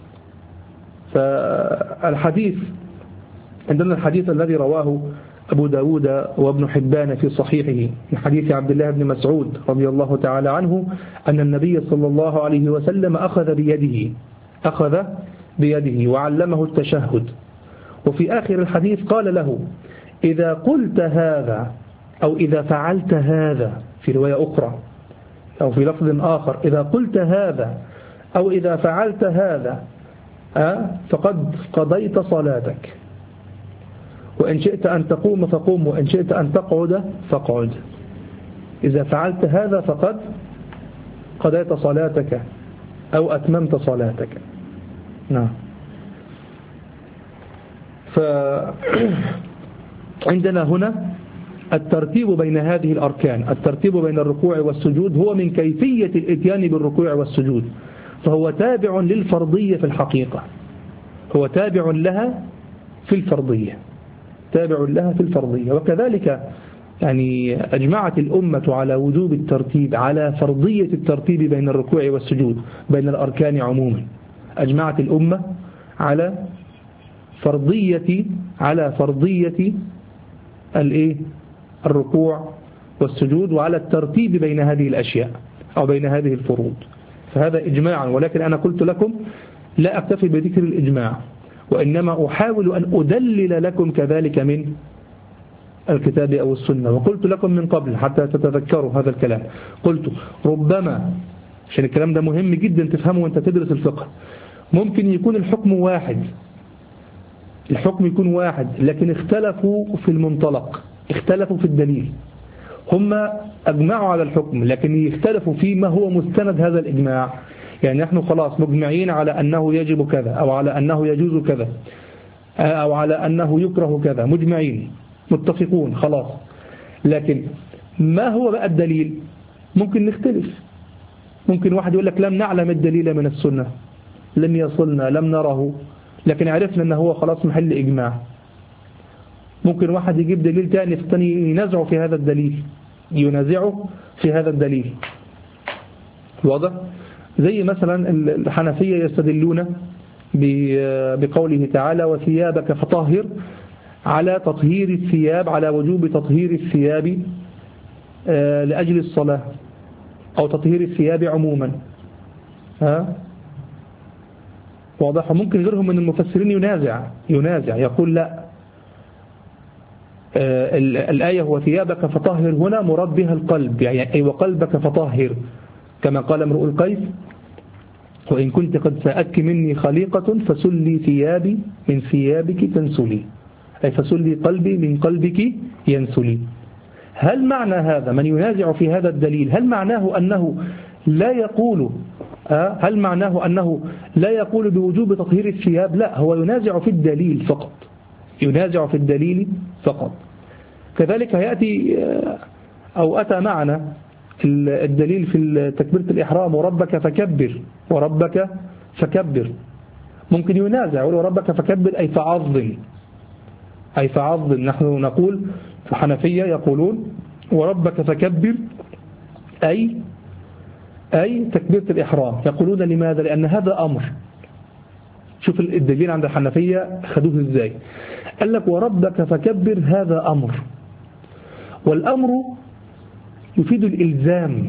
فالحديث عندنا الحديث الذي رواه أبو داود وابن حبان في صحيحه من حديث عبد الله بن مسعود رضي الله تعالى عنه أن النبي صلى الله عليه وسلم أخذ بيده أخذ بيده وعلمه التشهد، وفي آخر الحديث قال له: إذا قلت هذا أو إذا فعلت هذا، في رواية أخرى أو في لفظ آخر: إذا قلت هذا أو إذا فعلت هذا فقد قضيت صلاتك، وإن شئت أن تقوم فقوم، وإن شئت أن تقعد فاقعد. إذا فعلت هذا فقد قضيت صلاتك أو أتممت صلاتك. نعم. فعندنا هنا الترتيب بين هذه الأركان، الترتيب بين الركوع والسجود هو من كيفية الاتيان بالركوع والسجود، فهو تابع للفرضية في الحقيقة، هو تابع لها في الفرضية، تابع لها في الفرضية. وكذلك يعني أجمعت الأمة على وجوب الترتيب، على فرضية الترتيب بين الركوع والسجود، بين الأركان عموما. أجمعت الأمة على فرضية على فرضية الإيه؟ الركوع والسجود، وعلى الترتيب بين هذه الأشياء أو بين هذه الفروض. فهذا إجماعا، ولكن أنا قلت لكم لا أكتفي بذكر الإجماع، وإنما أحاول أن أدلل لكم كذلك من الكتاب أو السنة. وقلت لكم من قبل حتى تتذكروا هذا الكلام، قلت ربما، عشان الكلام ده مهم جدا تفهمه وانت تدرس الفقه، ممكن يكون الحكم واحد، الحكم يكون واحد لكن اختلفوا في المنطلق، اختلفوا في الدليل. هم أجمعوا على الحكم لكن يختلفوا في ما هو مستند هذا الإجماع. يعني نحن خلاص مجمعين على أنه يجب كذا، أو على أنه يجوز كذا، أو على أنه يكره كذا، مجمعين متفقون خلاص. لكن ما هو بقى الدليل؟ ممكن نختلف، ممكن واحد يقول لك لم نعلم الدليل من السنة، لم يصلنا، لم نره، لكن عرفنا أنه هو خلاص محل إجماع. ممكن واحد يجيب دليل تاني فالتاني ينازعه في هذا الدليل، ينازعه في هذا الدليل. واضح؟ زي مثلا الحنفية يستدلون بقوله تعالى وثيابك فطهر، على تطهير الثياب، على وجوب تطهير الثياب لأجل الصلاة، أو تطهير الثياب عموما. ها؟ واضح؟ ممكن غيرهم من المفسرين ينازع ينازع يقول لا، الآية هو ثيابك فطهر هنا مراد بها القلب، يعني أي وقلبك فطهر، كما قال امرؤ القيس وإن كنت قد سأتك مني خليقة فسلي ثيابي من ثيابك تنسلي، أي فسلي قلبي من قلبك ينسلي. هل معنى هذا من ينازع في هذا الدليل، هل معناه أنه لا يقول هل معناه أنه لا يقول بوجوب تطهير الثياب؟ لا، هو ينازع في الدليل فقط، ينازع في الدليل فقط. كذلك يأتي أو أتى معنا الدليل في تكبيرة الإحرام وربك فكبر، وربك فكبر. ممكن ينازع يقول وربك فكبر أي فعظم، أي فعظم. نحن نقول في الحنفية يقولون وربك فكبر أي أي تكبيرة الإحرام. يقولون لماذا؟ لأن هذا أمر. شوف الدليل عند الحنفية خدوه إزاي، قال لك وربك فكبر هذا أمر، والأمر يفيد الإلزام،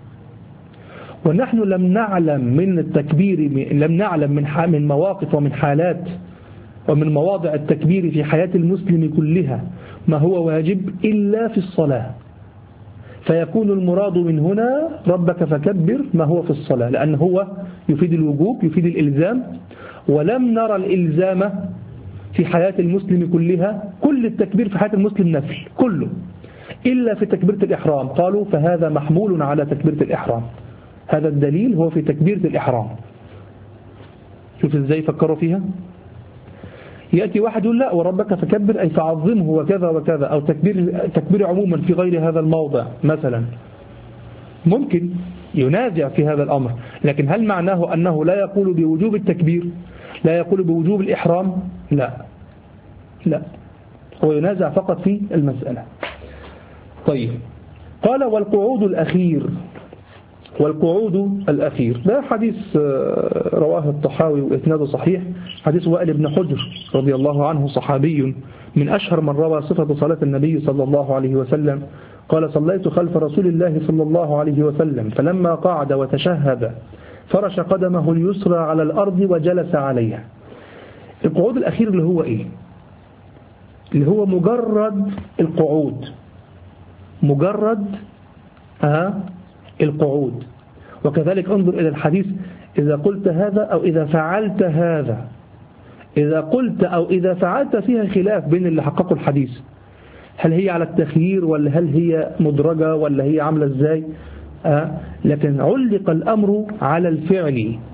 ونحن لم نعلم من التكبير، لم نعلم من من مواقف ومن حالات ومن مواضع التكبير في حياة المسلم كلها ما هو واجب إلا في الصلاة، فيكون المراد من هنا ربك فكبر ما هو في الصلاة، لأن هو يفيد الوجوب، يفيد الإلزام، ولم نرى الإلزام في حياة المسلم كلها، كل التكبير في حياة المسلم نفل كله إلا في تكبيرة الإحرام. قالوا فهذا محمول على تكبيرة الإحرام، هذا الدليل هو في تكبيرة الإحرام. شوف إزاي فكروا فيها. يأتي واحد يقول لا وربك فكبر أي فعظمه وكذا وكذا، أو تكبير, تكبير عموما في غير هذا الموضع مثلا، ممكن ينازع في هذا الأمر. لكن هل معناه أنه لا يقول بوجوب التكبير، لا يقول بوجوب الإحرام؟ لا لا، هو ينازع فقط في المسألة. طيب، قال والقعود الأخير، والقعود الأخير ده حديث رواه الطحاوي وإسناده صحيح، حديث وائل بن حجر رضي الله عنه، صحابي من أشهر من روى صفة صلاة النبي صلى الله عليه وسلم. قال صليت خلف رسول الله صلى الله عليه وسلم فلما قعد وتشهد فرش قدمه اليسرى على الأرض وجلس عليها. القعود الأخير اللي هو إيه؟ اللي هو مجرد القعود، مجرد آه القعود. وكذلك انظر إلى الحديث، إذا قلت هذا أو إذا فعلت هذا، إذا قلت أو إذا فعلت فيها خلاف بين اللي حققوا الحديث، هل هي على التخيير ولا هل هي مدرجة ولا هي عاملة إزاي؟ آه لكن علق الأمر على الفعل،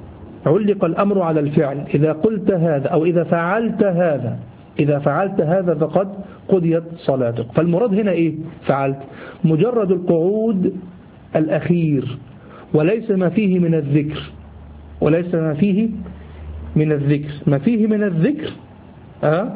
علق الأمر على الفعل، إذا قلت هذا أو إذا فعلت هذا، إذا فعلت هذا فقد قضيت صلاتك. فالمراد هنا إيه فعلت؟ مجرد القعود الأخير، وليس ما فيه من الذكر، وليس ما فيه من الذكر. ما فيه من الذكر أه؟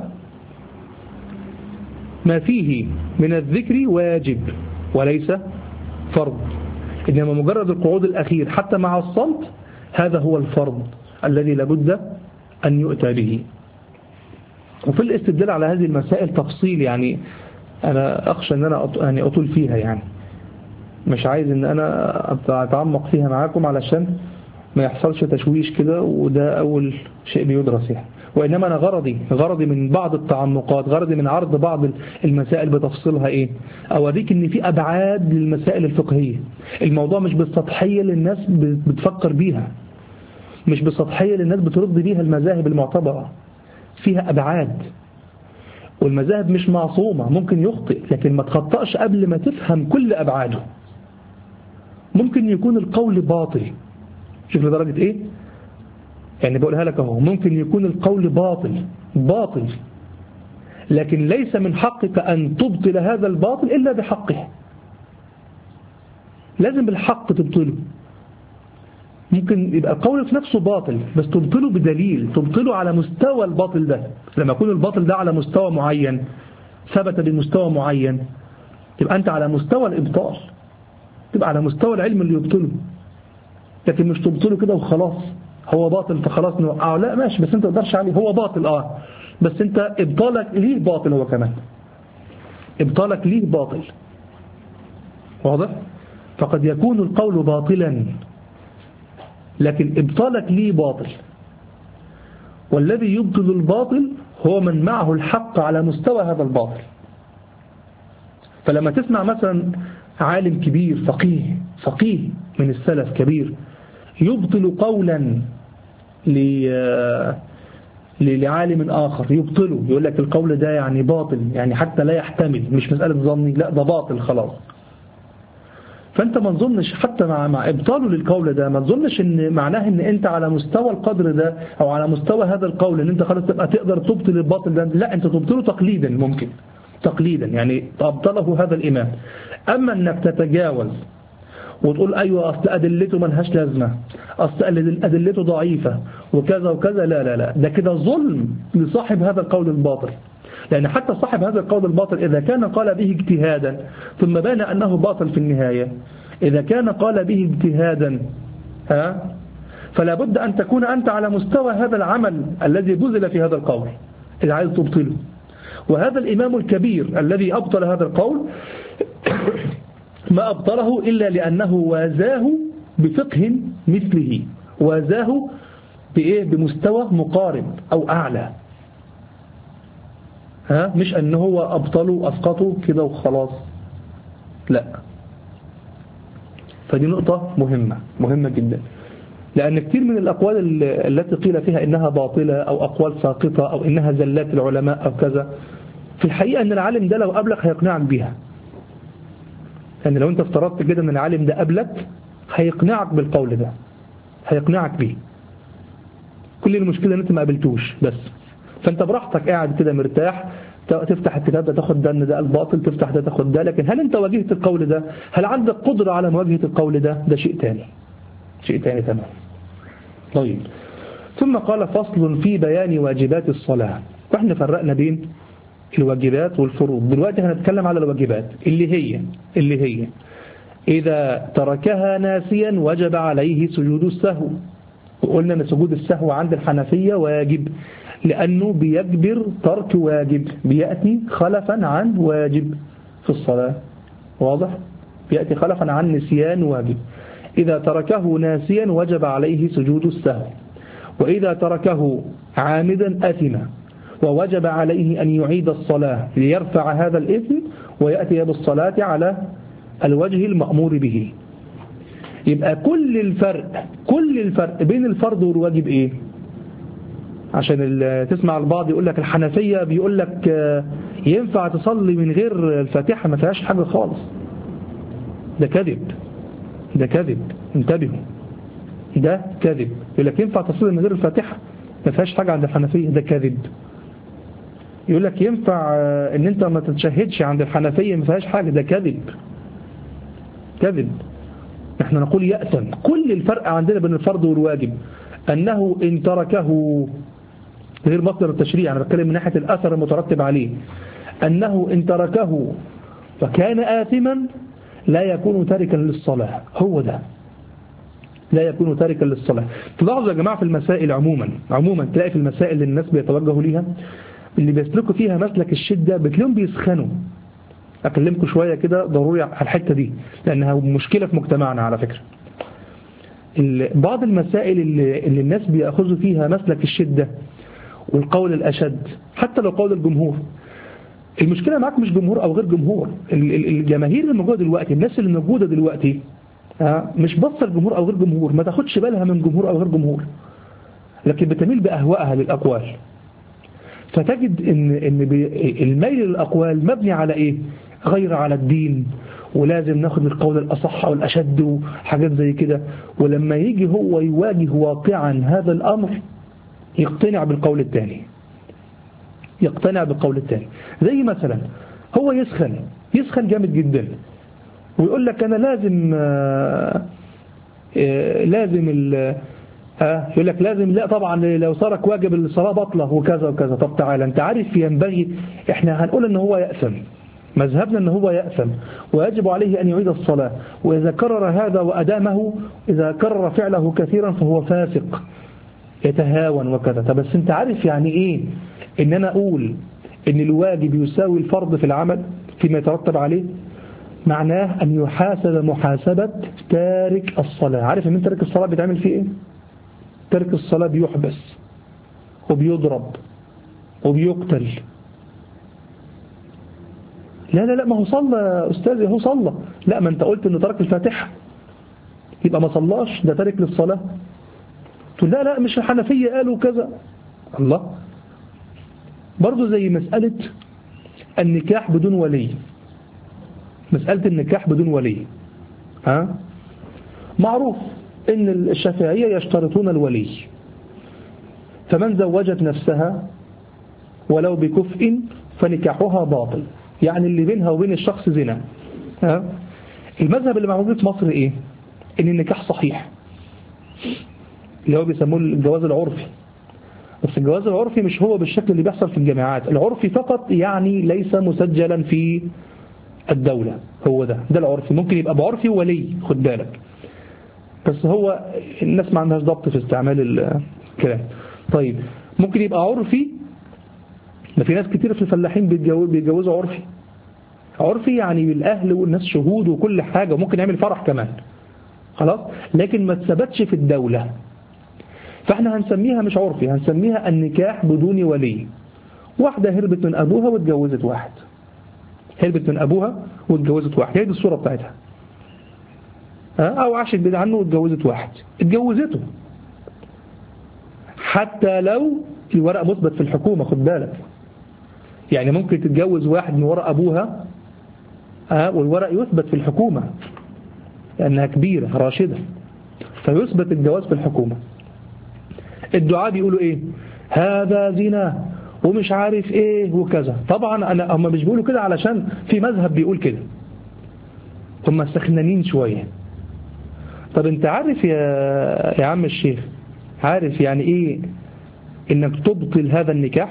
ما فيه من الذكر واجب وليس فرض، إنما مجرد القعود الأخير حتى مع الصمت هذا هو الفرض الذي لابد أن يؤتى به. وفي الاستدلال على هذه المسائل تفصيل، يعني أنا أخشى أن أنا يعني أطول فيها، يعني مش عايز أن أنا أتعمق فيها معاكم علشان ما يحصلش تشويش كده، وده أول شيء بيدرس يعني. وإنما أنا غرضي غرضي من بعض التعمقات، غرضي من عرض بعض المسائل بتفصيلها إيه، أوريك إن في أبعاد للمسائل الفقهية. الموضوع مش بالسطحية اللي الناس بتفكر بيها، مش بالسطحية اللي الناس بترد بيها المذاهب المعتبرة، فيها أبعاد. والمذاهب مش معصومة، ممكن يخطئ، لكن ما تخطأش قبل ما تفهم كل أبعاده. ممكن يكون القول باطل، شوف لدرجة إيه، يعني بقولها لك اهو، ممكن يكون القول باطل باطل لكن ليس من حقك أن تبطل هذا الباطل إلا بحقه، لازم بالحق تبطله. ممكن يبقى القول في نفسه باطل بس تبطله بدليل، تبطله على مستوى الباطل ده. لما يكون الباطل ده على مستوى معين، ثبت بمستوى معين، تبقى أنت على مستوى الإبطال، تبقى على مستوى العلم اللي يبطله، لكن مش تبطله كده وخلاص هو باطل فخلاص نوقعه. لا ماشي، بس انت ما تقدرش عليه، هو باطل اه بس انت ابطالك ليه باطل، هو كمان ابطالك ليه باطل. واضح؟ فقد يكون القول باطلا لكن ابطالك ليه باطل، والذي يبطل الباطل هو من معه الحق على مستوى هذا الباطل. فلما تسمع مثلا عالم كبير فقيه فقيه من السلف كبير يبطل قولا لعالم آخر، يبطله، يقول لك القول ده يعني باطل، يعني حتى لا يحتمل، مش مسألة ظني، لا ده باطل خلاص. فأنت ما تظنش حتى مع, مع إبطاله للقول ده، ما تظنش إن معناه إن أنت على مستوى القدر ده أو على مستوى هذا القول إن أنت خلاص تبقى تقدر تبطل الباطل ده. لا، أنت تبطله تقليدا، ممكن تقليدا يعني أبطله هذا الإمام. أما أنك تتجاوز وتقول أيوة أصل أدلته ملهاش لازمة، أصل أدلته ضعيفة وكذا وكذا، لا لا لا، ده كده ظلم لصاحب هذا القول الباطل. لأن حتى صاحب هذا القول الباطل إذا كان قال به اجتهادا ثم بان أنه باطل في النهاية، إذا كان قال به اجتهادا ها فلا بد أن تكون أنت على مستوى هذا العمل الذي بذل في هذا القول إذا عايز تبطله. وهذا الإمام الكبير الذي أبطل هذا القول ما أبطله إلا لأنه وازاه بفقه مثله، وازاه بإيه؟ بمستوى مقارب أو أعلى، ها مش أنه هو أبطله أسقطه كده وخلاص، لا. فدي نقطة مهمة مهمة جدا، لأن كثير من الأقوال التي قيل فيها إنها باطلة أو أقوال ساقطة أو إنها زلات العلماء أو كذا، في الحقيقة أن العالم ده لو قبلك هيقنعك بيها. يعني لو أنت افترضت كده أن العالم ده قبلك هيقنعك بالقول ده، هيقنعك بيه. كل المشكلة أن أنت ما قابلتوش بس. فأنت براحتك قاعد كده مرتاح، تفتح الكتاب ده تاخد ده ان ده الباطل، تفتح ده تاخد ده، لكن هل أنت واجهت القول ده؟ هل عندك قدرة على مواجهة القول ده؟ ده شيء تاني، شيء تاني تمام. طيب، ثم قال فصل في بيان واجبات الصلاة. واحنا فرقنا بين الواجبات والفروض، دلوقتي هنتكلم على الواجبات اللي هي اللي هي إذا تركها ناسيا وجب عليه سجود السهو. وقلنا أن سجود السهو عند الحنفية واجب، لأنه بيجبر ترك واجب، بيأتي خلفا عن واجب في الصلاة. واضح؟ بيأتي خلفا عن نسيان واجب. إذا تركه ناسيا وجب عليه سجود السهو، وإذا تركه عامدا أثم ووجب عليه أن يعيد الصلاة ليرفع هذا الإثم ويأتي بالصلاة على الوجه المأمور به. يبقى كل الفرق كل الفرق بين الفرض والواجب إيه؟ عشان تسمع البعض يقول لك الحنفية بيقول لك ينفع تصلي من غير الفاتحة، ما فيهاش حاجة خالص. ده كذب، ده كذب، انتبهوا، ده كذب. يقول لك ينفع تصلي من غير الفاتحة؟ ما فيهاش حاجة عند الحنفية، ده كذب. يقول لك ينفع ان انت ما تتشهدش عند الحنفية، ما فيهاش حاجة، ده كذب كذب. نحن نقول يأثم. كل الفرق عندنا بين الفرض والواجب أنه إن تركه، غير مصدر التشريع، أنا بتكلم من ناحية الأثر المترتب عليه، أنه إن تركه فكان آثما لا يكون تاركا للصلاة. هو ده، لا يكون تاركا للصلاة. تلاحظوا يا جماعة في المسائل عموما عموما تلاقي في المسائل اللي الناس بيتوجهوا ليها، اللي بيسلكوا فيها مسلك الشدة بتلاقيهم بيسخنوا. أكلمكم شوية كده ضروري على الحتة دي لأنها مشكلة في مجتمعنا على فكرة. بعض المسائل اللي, اللي الناس بيأخذوا فيها مسلك الشدة والقول الأشد حتى لو قول الجمهور، المشكلة معك مش جمهور أو غير جمهور. الجماهير اللي موجودة دلوقتي، الناس اللي موجودة دلوقتي مش بص الجمهور أو غير جمهور، ما تاخدش بالها من جمهور أو غير جمهور، لكن بتميل بأهوائها للأقوال. فتجد إن, إن الميل للأقوال مبني على إيه؟ غير على الدين، ولازم ناخد القول الأصح أو الأشد وحاجات زي كده. ولما يجي هو يواجه واقعا هذا الأمر يقتنع بالقول الثاني، يقتنع بالقول الثاني. زي مثلا هو يسخن يسخن جامد جدا ويقول لك أنا لازم آآ آآ لازم ال آه يقول لك لازم، لا طبعا لو ترك واجب الصلاة بطلة وكذا وكذا. طب تعالى انت عارف ينبغي، احنا هنقول ان هو يأثم، مذهبنا ان هو يأثم ويجب عليه ان يعيد الصلاة، واذا كرر هذا وأدامه، اذا كرر فعله كثيرا فهو فاسق يتهاون وكذا. طب بس انت عارف يعني ايه ان انا اقول ان الواجب يساوي الفرض في العمل فيما يترتب عليه؟ معناه ان يحاسب محاسبة تارك الصلاة. عارف ان تارك الصلاة بيتعمل فيه ايه؟ ترك الصلاة بيحبس وبيضرب وبيقتل. لا لا لا ما هو صلى يا أستاذي، هو صلى. لا ما انت قلت انه ترك الفاتحة يبقى ما صلاش، ده تارك للصلاة. تقول لا لا مش الحنفية قالوا كذا. الله. برضو زي مسألة النكاح بدون ولي، مسألة النكاح بدون ولي ها معروف إن الشافعية يشترطون الولي، فمن زوجت نفسها ولو بكفء فنكاحها باطل، يعني اللي بينها وبين الشخص زنا. ها؟ المذهب اللي موجود في مصر إيه؟ إن النكاح صحيح، اللي هو بيسموه الجواز العرفي. بس الجواز العرفي مش هو بالشكل اللي بيحصل في الجامعات، العرفي فقط يعني ليس مسجلا في الدولة. هو ده ده العرفي، ممكن يبقى بعرفي ولي، خد بالك، بس هو الناس ما عندهاش ضبط في استعمال الكلام. طيب ممكن يبقى عرفي، ما في ناس كتير في الفلاحين بيتجوزوا عرفي. عرفي يعني بالأهل والناس شهود وكل حاجة، وممكن يعمل فرح كمان، خلاص، لكن ما تثبتش في الدولة. فاحنا هنسميها مش عرفي، هنسميها النكاح بدون ولي. واحدة هربت من أبوها واتجوزت واحد، هربت من أبوها واتجوزت واحد، هي دي الصورة بتاعتها. أو عاشت بعيد عنه واتجوزت واحد، اتجوزته حتى لو الورق مثبت في الحكومة، خد بالك. يعني ممكن تتجوز واحد من وراء أبوها أه والورق يثبت في الحكومة لأنها كبيرة راشدة، فيثبت الجواز في الحكومة. الدعاء بيقولوا إيه؟ هذا زنا ومش عارف إيه وكذا. طبعا أنا هم مش بيقولوا كده علشان في مذهب بيقول كده، هم سخنانين شوية. طب انت عارف يا يا عم الشيخ، عارف يعني ايه انك تبطل هذا النكاح؟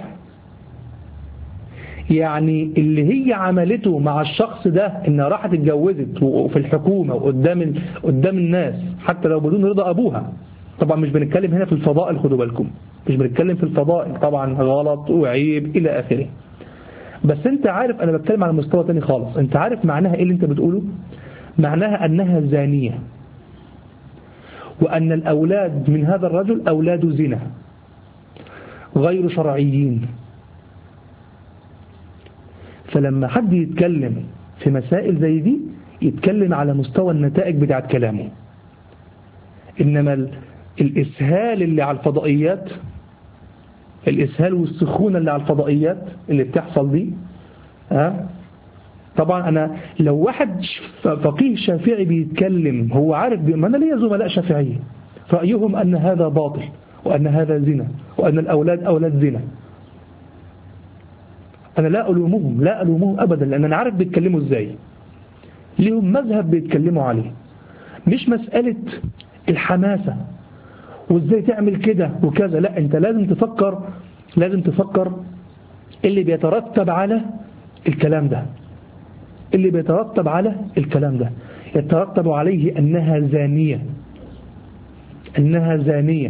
يعني اللي هي عملته مع الشخص ده انها راحت اتجوزت وفي الحكومة وقدام قدام الناس حتى لو بدون رضا ابوها. طبعا مش بنتكلم هنا في الفضائل، خدوا بالكم، مش بنتكلم في الفضائل، طبعا غلط وعيب الى اخره. بس انت عارف انا بتكلم على مستوى تاني خالص. انت عارف معناها ايه اللي انت بتقوله؟ معناها انها زانية، وأن الأولاد من هذا الرجل أولاد زنا غير شرعيين. فلما حد يتكلم في مسائل زي دي يتكلم على مستوى النتائج بتاعت كلامه. إنما الإسهال اللي على الفضائيات، الإسهال والسخونة اللي على الفضائيات اللي بتحصل دي ها طبعا أنا لو واحد فقيه شافعي بيتكلم هو عارف، ما أنا ليا زملاء شافعية رأيهم أن هذا باطل وأن هذا زنا وأن الأولاد أولاد زنا. أنا لا ألومهم لا ألومهم أبدا، لأن أنا عارف بيتكلموا إزاي، ليهم مذهب بيتكلموا عليه، مش مسألة الحماسة وإزاي تعمل كده وكذا. لا، أنت لازم تفكر لازم تفكر اللي بيترتب على الكلام ده اللي بيترتب على الكلام ده يترتب عليه أنها زانية أنها زانية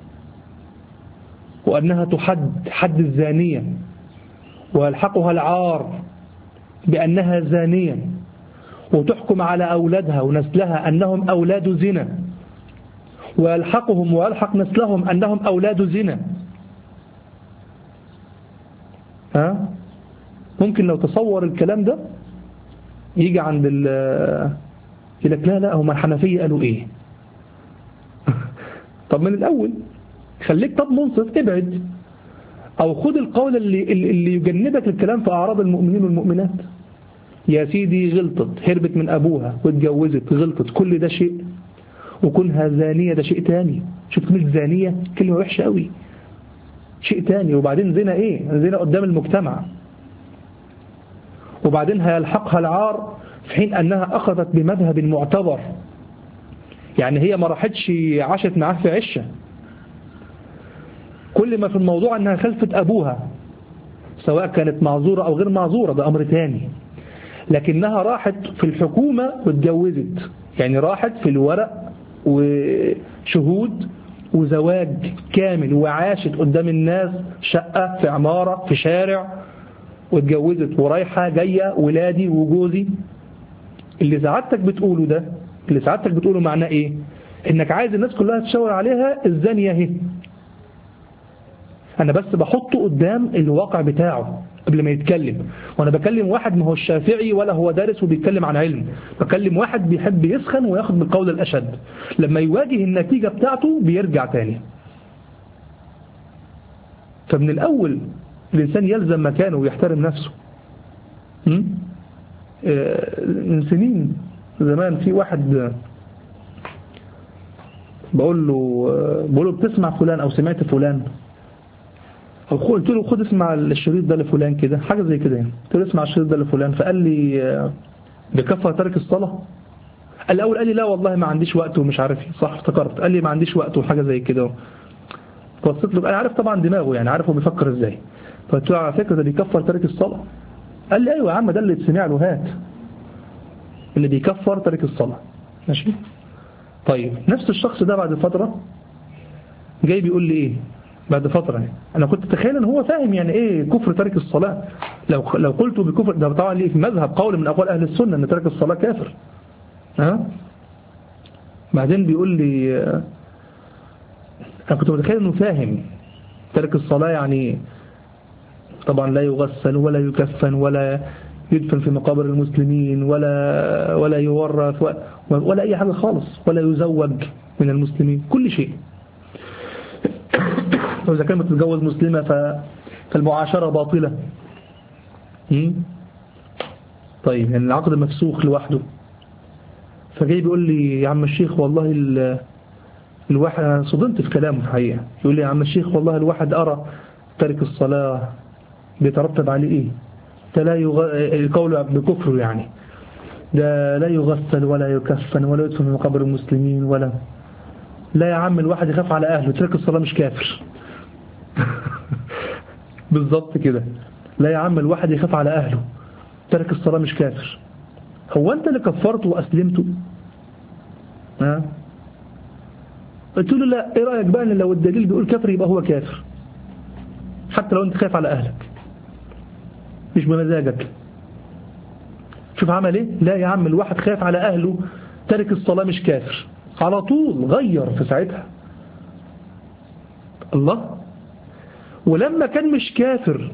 وأنها تحد حد الزانية، ويلحقها العار بأنها زانية، وتحكم على أولادها ونسلها أنهم أولاد زنا، ويلحقهم ويلحق نسلهم أنهم أولاد زنا. ها؟ ممكن لو تصور الكلام ده يجي عند ال يقول لك لا لا هم الحنفية قالوا إيه؟ طب من الأول خليك طب منصف، ابعد أو خد القول اللي, اللي يجنبك الكلام في أعراض المؤمنين والمؤمنات. يا سيدي غلطت، هربت من أبوها واتجوزت، غلطت، كل ده شيء، وكونها زانية ده شيء تاني. شفت كلمة زانية كلمة وحشة قوي، شيء تاني. وبعدين زنا إيه؟ زنا قدام المجتمع. وبعدين هيلحقها العار في حين أنها أخذت بمذهب معتبر، يعني هي ما راحتش عاشت معاه في عشة، كل ما في الموضوع أنها خلفت أبوها، سواء كانت معذورة أو غير معذورة ده أمر تاني، لكنها راحت في الحكومة واتجوزت، يعني راحت في الورق وشهود وزواج كامل، وعاشت قدام الناس شقة في عمارة في شارع، واتجوزت ورايحة جاية ولادي وجوزي. اللي سعادتك بتقوله ده اللي سعادتك بتقوله معناه ايه؟ انك عايز الناس كلها تشاور عليها الزانية اهي. انا بس بحطه قدام الواقع بتاعه قبل ما يتكلم. وانا بكلم واحد ما هو الشافعي ولا هو دارس وبيتكلم عن علم، بكلم واحد بيحب يسخن وياخد بالقول الاشد، لما يواجه النتيجة بتاعته بيرجع تاني. فمن الاول الانسان يلزم مكانه ويحترم نفسه. من سنين زمان في واحد بقول له بقول له بتسمع فلان او سمعت فلان، او قلت له خد اسمع الشريط ده لفلان كده، حاجه زي كده يعني، قلت له اسمع الشريط ده لفلان، فقال لي بكفر ترك الصلاه. الاول قال لي لا والله ما عنديش وقت ومش عارف ايه، صح افتكرت، قال لي ما عنديش وقت وحاجه زي كده. بصيت له، انا عارف طبعا دماغه يعني، عارف هو بيفكر ازاي، فقلت له على فكره ده بيكفر ترك الصلاه. قال لي ايوه يا عم، ده اللي تسمع له، هات اللي بيكفر ترك الصلاه. ماشي. طيب نفس الشخص ده بعد فتره جاي بيقول لي ايه بعد فترة يعني. أنا كنت أتخيل أن هو فاهم يعني إيه كفر ترك الصلاة. لو لو قلت بكفر ده طبعا ليه في مذهب قول من أقوال أهل السنة أن ترك الصلاة كافر. ها؟ بعدين بيقول لي أنا كنت متخيل أنه فاهم ترك الصلاة يعني طبعا لا يغسل ولا يكفن ولا يدفن في مقابر المسلمين ولا ولا يورث ولا أي حاجة خالص، ولا يزوج من المسلمين، كل شيء. وإذا كانت تتجوز مسلمة فالمعاشرة باطلة. طيب يعني العقد مفسوخ لوحده. فجاي بيقول لي يا عم الشيخ والله الواحد، أنا صدمت في كلامه الحقيقة، يقول لي يا عم الشيخ والله الواحد أرى ترك الصلاة بيترتب عليه إيه؟ ده لا يغ... القول بكفر يعني، ده لا يغسل ولا يكفن ولا يدفن في مقابر المسلمين ولا. لا يا عم الواحد يخاف على أهله، ترك الصلاة مش كافر. بالضبط كده. لا يا عم الواحد يخاف على أهله، ترك الصلاة مش كافر. هو أنت اللي كفرته وأسلمته؟ ها؟ قلت له لا، إيه رأيك بقى إن لو الدليل بيقول كافر يبقى هو كافر حتى لو أنت خايف على أهلك مش بمزاجك. شوف عمل إيه؟ لا يا عم الواحد خايف على أهله، ترك الصلاة مش كافر. على طول غير في ساعتها. الله. ولما كان مش كافر،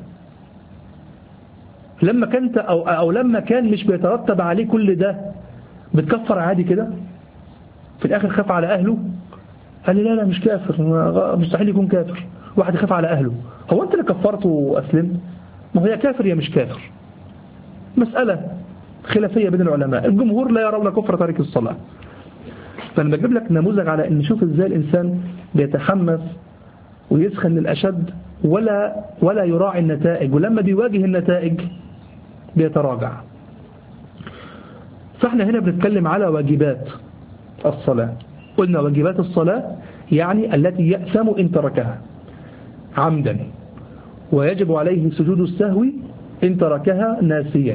لما كانت أو, أو لما كان مش بيترتب عليه كل ده، بتكفر عادي كده في الآخر خاف على أهله. قال لي لا لا مش كافر، مستحيل يكون كافر واحد يخاف على أهله. هو أنت اللي كفرته وأسلمت؟ ما هو يا كافر يا مش كافر. مسألة خلافية بين العلماء. الجمهور لا يرون كفر تارك الصلاة، فأنا بجيب لك نموذج على أن نشوف إزاي الإنسان بيتحمس ويسخن للأشد ولا ولا يراعي النتائج، ولما بيواجه النتائج بيتراجع. فاحنا هنا بنتكلم على واجبات الصلاة. قلنا واجبات الصلاة يعني التي يأثم إن تركها عمدا، ويجب عليه سجود السهو إن تركها ناسيا.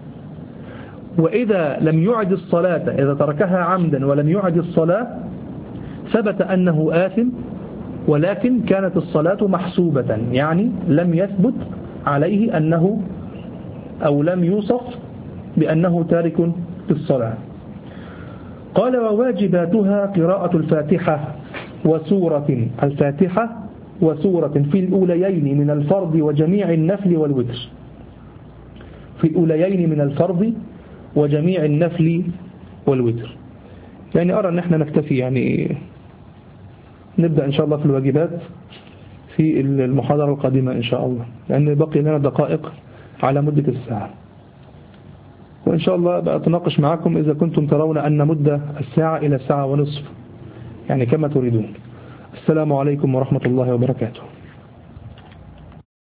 وإذا لم يعد الصلاة، إذا تركها عمدا ولم يعد الصلاة ثبت أنه آثم، ولكن كانت الصلاة محسوبة، يعني لم يثبت عليه أنه أو لم يوصف بأنه تارك للصلاة. قال وواجباتها قراءة الفاتحة وسورة الفاتحة وسورة في الأوليين من الفرض وجميع النفل والوتر. في الأوليين من الفرض وجميع النفل والوتر. يعني أرى أن احنا نكتفي، يعني نبدأ إن شاء الله في الواجبات في المحاضرة القادمة إن شاء الله، لأن بقي لنا دقائق على مدة الساعة، وإن شاء الله بقى أتناقش معكم إذا كنتم ترون أن مدة الساعة إلى ساعة ونصف، يعني كما تريدون. السلام عليكم ورحمة الله وبركاته.